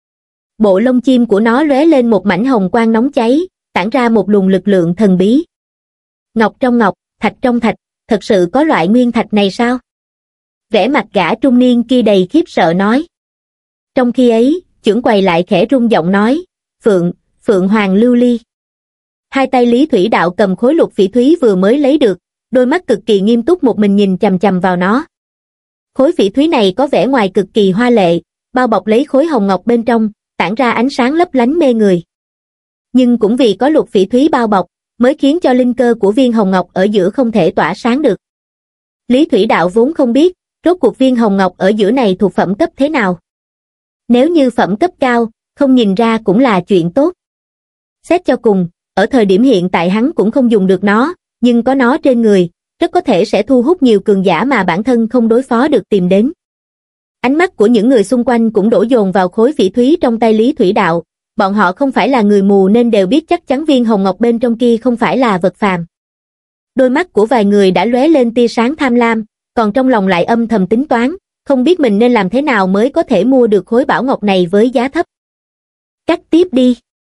Bộ lông chim của nó lóe lên một mảnh hồng quang nóng cháy, tản ra một luồng lực lượng thần bí. Ngọc trong ngọc, thạch trong thạch, thật sự có loại nguyên thạch này sao? Vẻ mặt gã trung niên kia đầy khiếp sợ nói. Trong khi ấy, chưởng quầy lại khẽ rung giọng nói, Phượng, Phượng Hoàng lưu ly. Hai tay Lý Thủy Đạo cầm khối lục phỉ thúy vừa mới lấy được, đôi mắt cực kỳ nghiêm túc một mình nhìn chằm chằm vào nó. Khối phỉ thúy này có vẻ ngoài cực kỳ hoa lệ, bao bọc lấy khối hồng ngọc bên trong, tản ra ánh sáng lấp lánh mê người. Nhưng cũng vì có lục phỉ thúy bao bọc, mới khiến cho linh cơ của viên hồng ngọc ở giữa không thể tỏa sáng được. Lý Thủy Đạo vốn không biết, rốt cuộc viên hồng ngọc ở giữa này thuộc phẩm cấp thế nào. Nếu như phẩm cấp cao, không nhìn ra cũng là chuyện tốt. Xét cho cùng, ở thời điểm hiện tại hắn cũng không dùng được nó, nhưng có nó trên người, rất có thể sẽ thu hút nhiều cường giả mà bản thân không đối phó được tìm đến. Ánh mắt của những người xung quanh cũng đổ dồn vào khối phỉ thúy trong tay Lý Thủy Đạo, bọn họ không phải là người mù nên đều biết chắc chắn viên hồng ngọc bên trong kia không phải là vật phàm. Đôi mắt của vài người đã lóe lên tia sáng tham lam, còn trong lòng lại âm thầm tính toán, không biết mình nên làm thế nào mới có thể mua được khối bảo ngọc này với giá thấp. Cắt tiếp đi.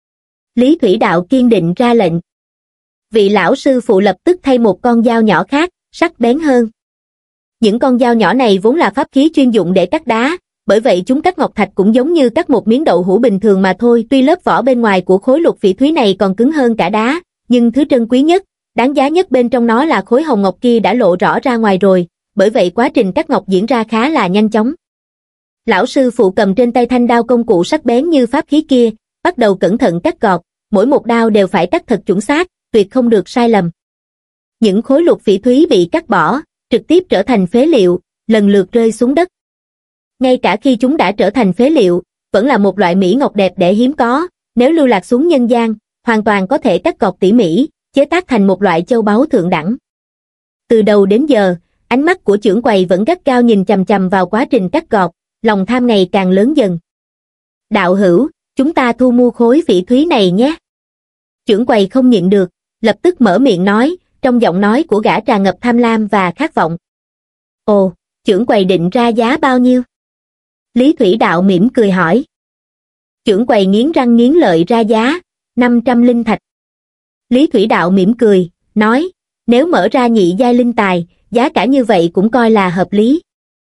Lý Thủy Đạo kiên định ra lệnh. Vị lão sư phụ lập tức thay một con dao nhỏ khác, sắc bén hơn. Những con dao nhỏ này vốn là pháp khí chuyên dụng để cắt đá, bởi vậy chúng cắt ngọc thạch cũng giống như cắt một miếng đậu hũ bình thường mà thôi. Tuy lớp vỏ bên ngoài của khối lục phỉ thúy này còn cứng hơn cả đá, nhưng thứ trân quý nhất, đáng giá nhất bên trong nó là khối hồng ngọc kia đã lộ rõ ra ngoài rồi, bởi vậy quá trình cắt ngọc diễn ra khá là nhanh chóng. Lão sư phụ cầm trên tay thanh đao công cụ sắc bén như pháp khí kia, bắt đầu cẩn thận cắt gọt, mỗi một đao đều phải cắt thật chuẩn xác, tuyệt không được sai lầm. Những khối lục phỉ thúy bị cắt bỏ, trực tiếp trở thành phế liệu, lần lượt rơi xuống đất. Ngay cả khi chúng đã trở thành phế liệu, vẫn là một loại mỹ ngọc đẹp đẽ hiếm có, nếu lưu lạc xuống nhân gian, hoàn toàn có thể cắt gọt tỉ mỉ, chế tác thành một loại châu báu thượng đẳng. Từ đầu đến giờ, ánh mắt của trưởng quầy vẫn gắt gao nhìn chằm chằm vào quá trình cắt gọt, lòng tham ngày càng lớn dần. Đạo hữu, chúng ta thu mua khối phỉ thúy này nhé. Trưởng quầy không nhịn được, lập tức mở miệng nói, trong giọng nói của gã tràn ngập tham lam và khát vọng. Ồ, trưởng quầy định ra giá bao nhiêu? Lý Thủy Đạo mỉm cười hỏi. Trưởng quầy nghiến răng nghiến lợi ra giá, năm trăm linh thạch. Lý Thủy Đạo mỉm cười, nói, nếu mở ra nhị giai linh tài, giá cả như vậy cũng coi là hợp lý.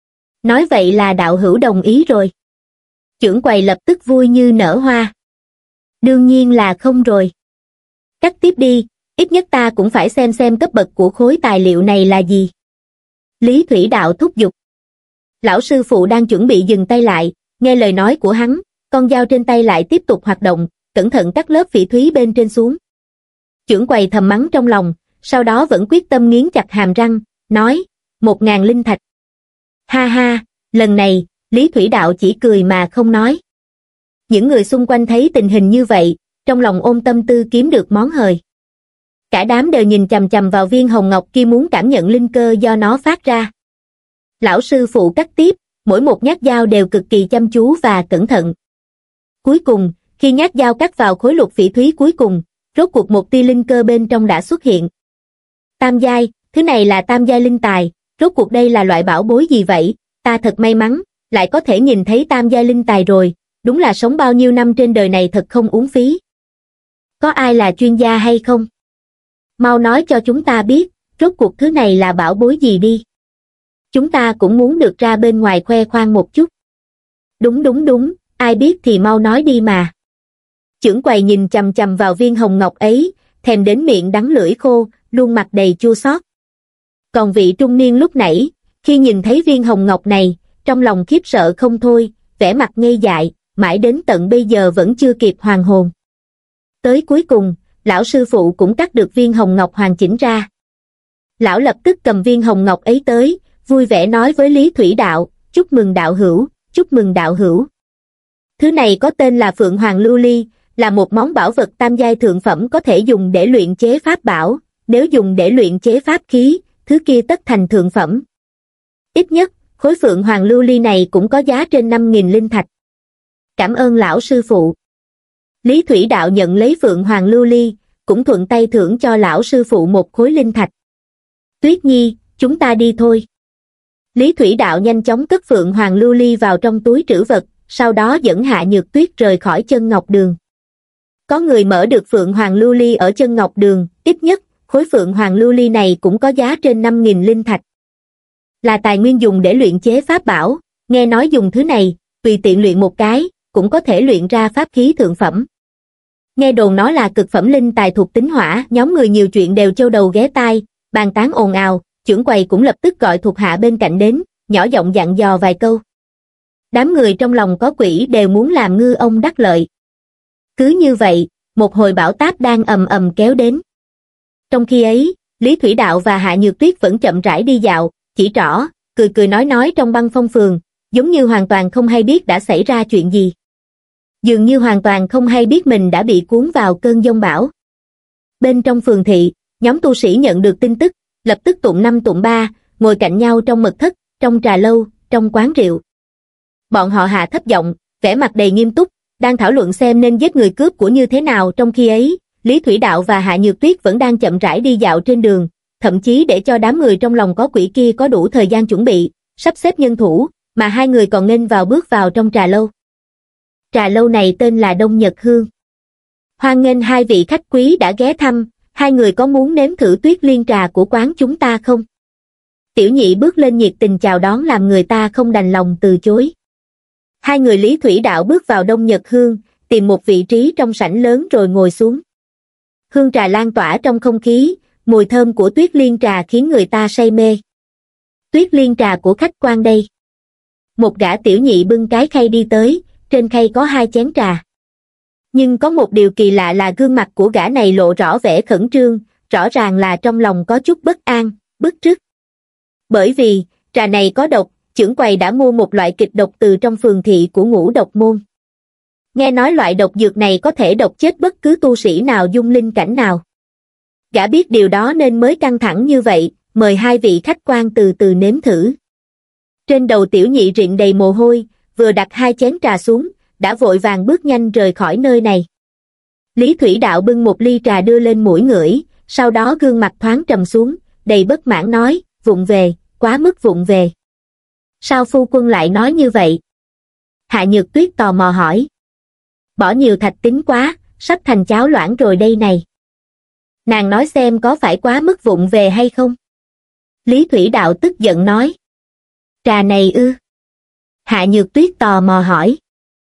Nói vậy là đạo hữu đồng ý rồi. Trưởng quầy lập tức vui như nở hoa. Đương nhiên là không rồi. Cắt tiếp đi, ít nhất ta cũng phải xem xem cấp bậc của khối tài liệu này là gì. Lý Thủy Đạo thúc giục. Lão sư phụ đang chuẩn bị dừng tay lại, nghe lời nói của hắn, con dao trên tay lại tiếp tục hoạt động, cẩn thận cắt lớp phỉ thúy bên trên xuống. Trưởng quầy thầm mắng trong lòng, sau đó vẫn quyết tâm nghiến chặt hàm răng, nói, một ngàn linh thạch. Ha ha, lần này, Lý Thủy Đạo chỉ cười mà không nói. Những người xung quanh thấy tình hình như vậy, trong lòng ôm tâm tư kiếm được món hời. Cả đám đều nhìn chằm chằm vào viên hồng ngọc kia muốn cảm nhận linh cơ do nó phát ra. Lão sư phụ cắt tiếp, mỗi một nhát dao đều cực kỳ chăm chú và cẩn thận. Cuối cùng, khi nhát dao cắt vào khối lục phỉ thúy cuối cùng, rốt cuộc một tia linh cơ bên trong đã xuất hiện. Tam giai, thứ này là tam giai linh tài, rốt cuộc đây là loại bảo bối gì vậy? Ta thật may mắn, lại có thể nhìn thấy tam giai linh tài rồi, đúng là sống bao nhiêu năm trên đời này thật không uổng phí. Có ai là chuyên gia hay không? Mau nói cho chúng ta biết, rốt cuộc thứ này là bảo bối gì đi. Chúng ta cũng muốn được ra bên ngoài khoe khoang một chút. Đúng đúng đúng, ai biết thì mau nói đi mà. Trưởng quầy nhìn chằm chằm vào viên hồng ngọc ấy, thèm đến miệng đắng lưỡi khô, luôn mặt đầy chua xót. Còn vị trung niên lúc nãy, khi nhìn thấy viên hồng ngọc này, trong lòng khiếp sợ không thôi, vẻ mặt ngây dại, mãi đến tận bây giờ vẫn chưa kịp hoàn hồn. Tới cuối cùng, lão sư phụ cũng cắt được viên hồng ngọc hoàn chỉnh ra. Lão lập tức cầm viên hồng ngọc ấy tới, vui vẻ nói với Lý Thủy Đạo, chúc mừng đạo hữu, chúc mừng đạo hữu. Thứ này có tên là Phượng Hoàng Lưu Ly, là một món bảo vật tam giai thượng phẩm có thể dùng để luyện chế pháp bảo, nếu dùng để luyện chế pháp khí, thứ kia tất thành thượng phẩm. Ít nhất, khối Phượng Hoàng Lưu Ly này cũng có giá trên năm nghìn linh thạch. Cảm ơn lão sư phụ. Lý Thủy Đạo nhận lấy Phượng Hoàng Lưu Ly, cũng thuận tay thưởng cho lão sư phụ một khối linh thạch. Tuyết Nhi, chúng ta đi thôi. Lý Thủy Đạo nhanh chóng cất Phượng Hoàng Lưu Ly vào trong túi trữ vật, sau đó dẫn Hạ Nhược Tuyết rời khỏi chân ngọc đường. Có người mở được Phượng Hoàng Lưu Ly ở chân ngọc đường, ít nhất, khối Phượng Hoàng Lưu Ly này cũng có giá trên năm nghìn linh thạch. Là tài nguyên dùng để luyện chế pháp bảo, nghe nói dùng thứ này, tùy tiện luyện một cái, cũng có thể luyện ra pháp khí thượng phẩm. Nghe đồn nó là cực phẩm linh tài thuộc tính hỏa, nhóm người nhiều chuyện đều châu đầu ghé tai, bàn tán ồn ào, trưởng quầy cũng lập tức gọi thuộc hạ bên cạnh đến, nhỏ giọng dặn dò vài câu. Đám người trong lòng có quỷ đều muốn làm ngư ông đắc lợi. Cứ như vậy, một hồi bão táp đang ầm ầm kéo đến. Trong khi ấy, Lý Thủy Đạo và Hạ Nhược Tuyết vẫn chậm rãi đi dạo, chỉ trỏ, cười cười nói nói trong băng phong phường, giống như hoàn toàn không hay biết đã xảy ra chuyện gì. Dường như hoàn toàn không hay biết mình đã bị cuốn vào cơn giông bão. Bên trong phường thị, nhóm tu sĩ nhận được tin tức, lập tức tụng năm tụng ba, ngồi cạnh nhau trong mật thất, trong trà lâu, trong quán rượu. Bọn họ hạ thấp giọng, vẻ mặt đầy nghiêm túc, đang thảo luận xem nên giết người cướp của như thế nào. Trong khi ấy, Lý Thủy Đạo và Hạ Nhược Tuyết vẫn đang chậm rãi đi dạo trên đường, thậm chí để cho đám người trong lòng có quỷ kia có đủ thời gian chuẩn bị, sắp xếp nhân thủ, mà hai người còn nghênh vào bước vào trong trà lâu. Trà lâu này tên là Đông Nhật Hương. Hoan nghênh hai vị khách quý đã ghé thăm, hai người có muốn nếm thử tuyết liên trà của quán chúng ta không? Tiểu nhị bước lên nhiệt tình chào đón làm người ta không đành lòng từ chối. Hai người Lý Thủy Đạo bước vào Đông Nhật Hương, tìm một vị trí trong sảnh lớn rồi ngồi xuống. Hương trà lan tỏa trong không khí, mùi thơm của tuyết liên trà khiến người ta say mê. Tuyết liên trà của khách quan đây. Một gã tiểu nhị bưng cái khay đi tới, trên khay có hai chén trà. Nhưng có một điều kỳ lạ là gương mặt của gã này lộ rõ vẻ khẩn trương, rõ ràng là trong lòng có chút bất an, bức rứt. Bởi vì, trà này có độc, chưởng quầy đã mua một loại kịch độc từ trong phường thị của Ngũ Độc Môn. Nghe nói loại độc dược này có thể độc chết bất cứ tu sĩ nào dung linh cảnh nào. Gã biết điều đó nên mới căng thẳng như vậy, mời hai vị khách quan từ từ nếm thử. Trên đầu tiểu nhị rịn đầy mồ hôi, vừa đặt hai chén trà xuống, đã vội vàng bước nhanh rời khỏi nơi này. Lý Thủy Đạo bưng một ly trà đưa lên mũi ngửi, sau đó gương mặt thoáng trầm xuống, đầy bất mãn nói, vụng về, quá mức vụng về. Sao phu quân lại nói như vậy? Hạ Nhược Tuyết tò mò hỏi. Bỏ nhiều thạch tính quá, sắp thành cháo loãng rồi đây này. Nàng nói xem có phải quá mức vụng về hay không? Lý Thủy Đạo tức giận nói. Trà này ư? Hạ Nhược Tuyết tò mò hỏi.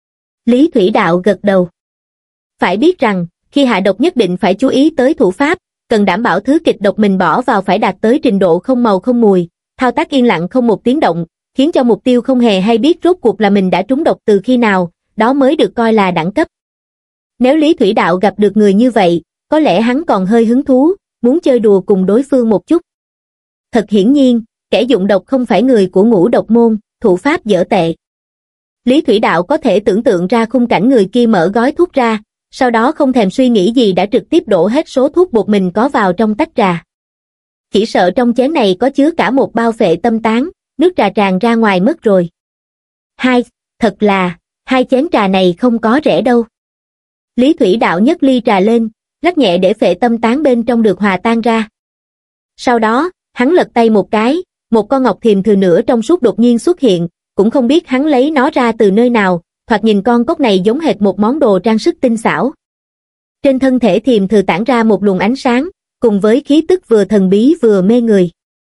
Lý Thủy Đạo gật đầu. Phải biết rằng, khi hạ độc nhất định phải chú ý tới thủ pháp, cần đảm bảo thứ kịch độc mình bỏ vào phải đạt tới trình độ không màu không mùi, thao tác yên lặng không một tiếng động, khiến cho mục tiêu không hề hay biết rốt cuộc là mình đã trúng độc từ khi nào, đó mới được coi là đẳng cấp. Nếu Lý Thủy Đạo gặp được người như vậy, có lẽ hắn còn hơi hứng thú, muốn chơi đùa cùng đối phương một chút. Thật hiển nhiên, kẻ dụng độc không phải người của Ngũ Độc Môn, thủ pháp dở tệ. Lý Thủy Đạo có thể tưởng tượng ra khung cảnh người kia mở gói thuốc ra, sau đó không thèm suy nghĩ gì đã trực tiếp đổ hết số thuốc bột mình có vào trong tách trà. Chỉ sợ trong chén này có chứa cả một bao phệ tâm tán, nước trà tràn ra ngoài mất rồi. Hai, thật là, hai chén trà này không có rẻ đâu. Lý Thủy Đạo nhấc ly trà lên, lắc nhẹ để phệ tâm tán bên trong được hòa tan ra. Sau đó, hắn lật tay một cái, một con ngọc thiềm thừa nửa trong suốt đột nhiên xuất hiện, cũng không biết hắn lấy nó ra từ nơi nào, thoạt nhìn con cốc này giống hệt một món đồ trang sức tinh xảo. Trên thân thể thiềm thừa tản ra một luồng ánh sáng, cùng với khí tức vừa thần bí vừa mê người.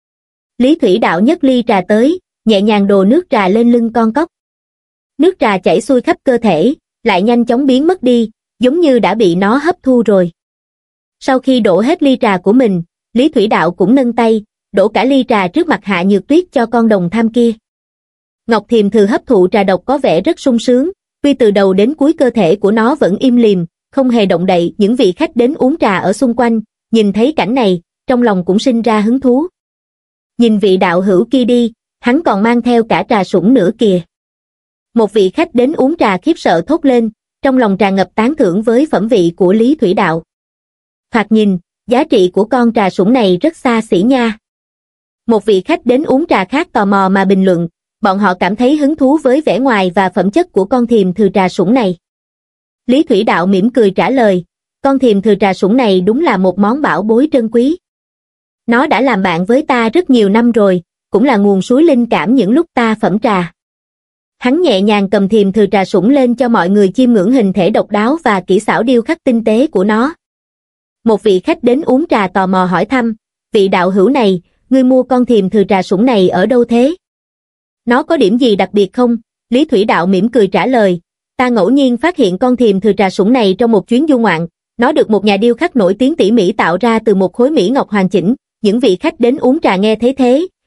Lý Thủy Đạo nhấc ly trà tới, nhẹ nhàng đổ nước trà lên lưng con cốc. Nước trà chảy xuôi khắp cơ thể, lại nhanh chóng biến mất đi, giống như đã bị nó hấp thu rồi. Sau khi đổ hết ly trà của mình, Lý Thủy Đạo cũng nâng tay, đổ cả ly trà trước mặt Hạ Nhược Tuyết cho con đồng tham kia. Ngọc thiềm thừa hấp thụ trà độc có vẻ rất sung sướng, tuy từ đầu đến cuối cơ thể của nó vẫn im lìm, không hề động đậy. Những vị khách đến uống trà ở xung quanh, nhìn thấy cảnh này, trong lòng cũng sinh ra hứng thú. Nhìn vị đạo hữu kia đi, hắn còn mang theo cả trà sủng nữa kìa. Một vị khách đến uống trà khiếp sợ thốt lên, trong lòng tràn ngập tán thưởng với phẩm vị của Lý Thủy Đạo. Thoạt nhìn, giá trị của con trà sủng này rất xa xỉ nha. Một vị khách đến uống trà khác tò mò mà bình luận, bọn họ cảm thấy hứng thú với vẻ ngoài và phẩm chất của con thiềm thừa trà sủng này. Lý Thủy Đạo mỉm cười trả lời, con thiềm thừa trà sủng này đúng là một món bảo bối trân quý. Nó đã làm bạn với ta rất nhiều năm rồi, cũng là nguồn suối linh cảm những lúc ta phẩm trà. Hắn nhẹ nhàng cầm thiềm thừa trà sủng lên cho mọi người chiêm ngưỡng hình thể độc đáo và kỹ xảo điêu khắc tinh tế của nó. Một vị khách đến uống trà tò mò hỏi thăm, vị đạo hữu này, ngươi mua con thiềm thừa trà sủng này ở đâu thế? Nó có điểm gì đặc biệt không? Lý Thủy Đạo mỉm cười trả lời, ta ngẫu nhiên phát hiện con thiềm thừa trà sủng này trong một chuyến du ngoạn, nó được một nhà điêu khắc nổi tiếng tỉ mỉ tạo ra từ một khối mỹ ngọc hoàn chỉnh. Những vị khách đến uống trà nghe thấy thế,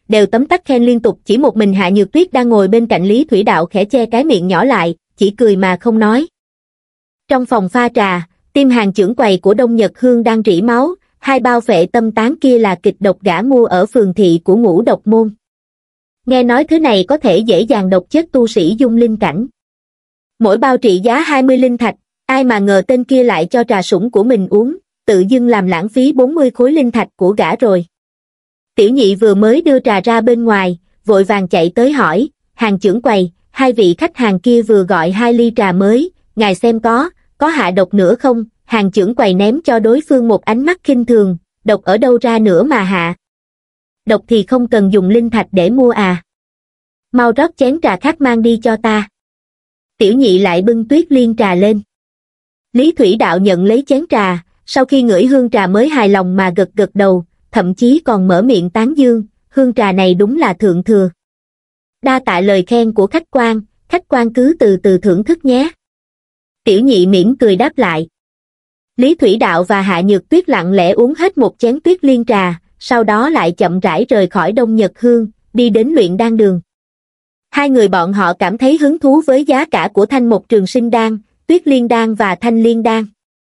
đều tấm tắc khen liên tục, chỉ một mình Hạ Nhược Tuyết đang ngồi bên cạnh Lý Thủy Đạo khẽ che cái miệng nhỏ lại, chỉ cười mà không nói. Trong phòng pha trà, tim Hàng trưởng quầy của Đông Nhật Hương đang rỉ máu, hai bao phệ tâm tán kia là kịch độc gã mua ở phường thị của Ngũ Độc Môn. Nghe nói thứ này có thể dễ dàng độc chết tu sĩ dung linh cảnh. Mỗi bao trị giá hai mươi linh thạch, ai mà ngờ tên kia lại cho trà sủng của mình uống, tự dưng làm lãng phí bốn mươi khối linh thạch của gã rồi. Tiểu nhị vừa mới đưa trà ra bên ngoài, vội vàng chạy tới hỏi, Hàng trưởng quầy, hai vị khách hàng kia vừa gọi hai ly trà mới, ngài xem có, có hạ độc nữa không? Hàng trưởng quầy ném cho đối phương một ánh mắt khinh thường, độc ở đâu ra nữa mà hạ? Độc thì không cần dùng linh thạch để mua à? Mau rót chén trà khác mang đi cho ta. Tiểu nhị lại bưng Tuyết Liên trà lên. Lý Thủy Đạo nhận lấy chén trà, sau khi ngửi hương trà mới hài lòng mà gật gật đầu, thậm chí còn mở miệng tán dương, hương trà này đúng là thượng thừa. Đa tạ lời khen của khách quan, khách quan cứ từ từ thưởng thức nhé. Tiểu nhị mỉm cười đáp lại. Lý Thủy Đạo và Hạ Nhược Tuyết lặng lẽ uống hết một chén Tuyết Liên trà, sau đó lại chậm rãi rời khỏi Đông Nhật Hương, đi đến luyện đan đường. Hai người bọn họ cảm thấy hứng thú với giá cả của Thanh Một Trường Sinh Đan, Tuyết Liên Đan và Thanh Liên Đan.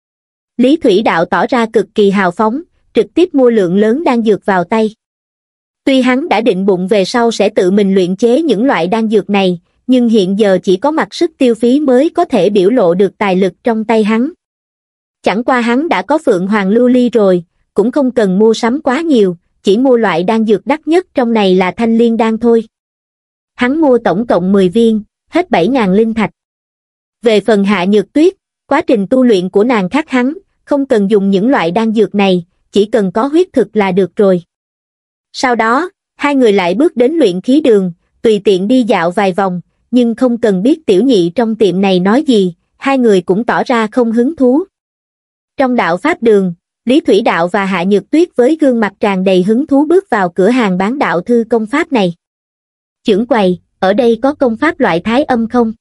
Lý Thủy Đạo tỏ ra cực kỳ hào phóng, trực tiếp mua lượng lớn đan dược vào tay. Tuy hắn đã định bụng về sau sẽ tự mình luyện chế những loại đan dược này, nhưng hiện giờ chỉ có mặc sức tiêu phí mới có thể biểu lộ được tài lực trong tay hắn. Chẳng qua hắn đã có Phượng Hoàng Lưu Ly rồi, cũng không cần mua sắm quá nhiều, chỉ mua loại đan dược đắt nhất trong này là Thanh Liên Đan thôi. Hắn mua tổng cộng mười viên, hết bảy nghìn linh thạch. Về phần Hạ Nhược Tuyết, quá trình tu luyện của nàng khác hắn, không cần dùng những loại đan dược này, chỉ cần có huyết thực là được rồi. Sau đó, hai người lại bước đến luyện khí đường, tùy tiện đi dạo vài vòng, nhưng không cần biết tiểu nhị trong tiệm này nói gì, hai người cũng tỏ ra không hứng thú. Trong đạo pháp đường, Lý Thủy Đạo và Hạ Nhược Tuyết với gương mặt tràn đầy hứng thú bước vào cửa hàng bán đạo thư công pháp này. Trưởng quầy, ở đây có công pháp loại thái âm không?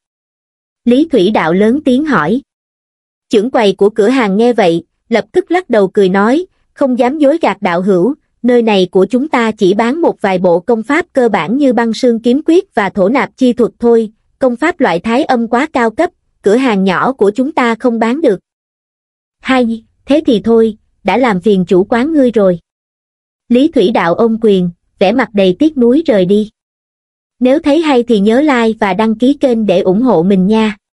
Lý Thủy Đạo lớn tiếng hỏi. Trưởng quầy của cửa hàng nghe vậy, lập tức lắc đầu cười nói, không dám dối gạt đạo hữu, nơi này của chúng ta chỉ bán một vài bộ công pháp cơ bản như băng sương kiếm quyết và thổ nạp chi thuật thôi, công pháp loại thái âm quá cao cấp, cửa hàng nhỏ của chúng ta không bán được. Hay, thế thì thôi, đã làm phiền chủ quán ngươi rồi. Lý Thủy Đạo ôm quyền, vẻ mặt đầy tiếc nuối rời đi. Nếu thấy hay thì nhớ like và đăng ký kênh để ủng hộ mình nha.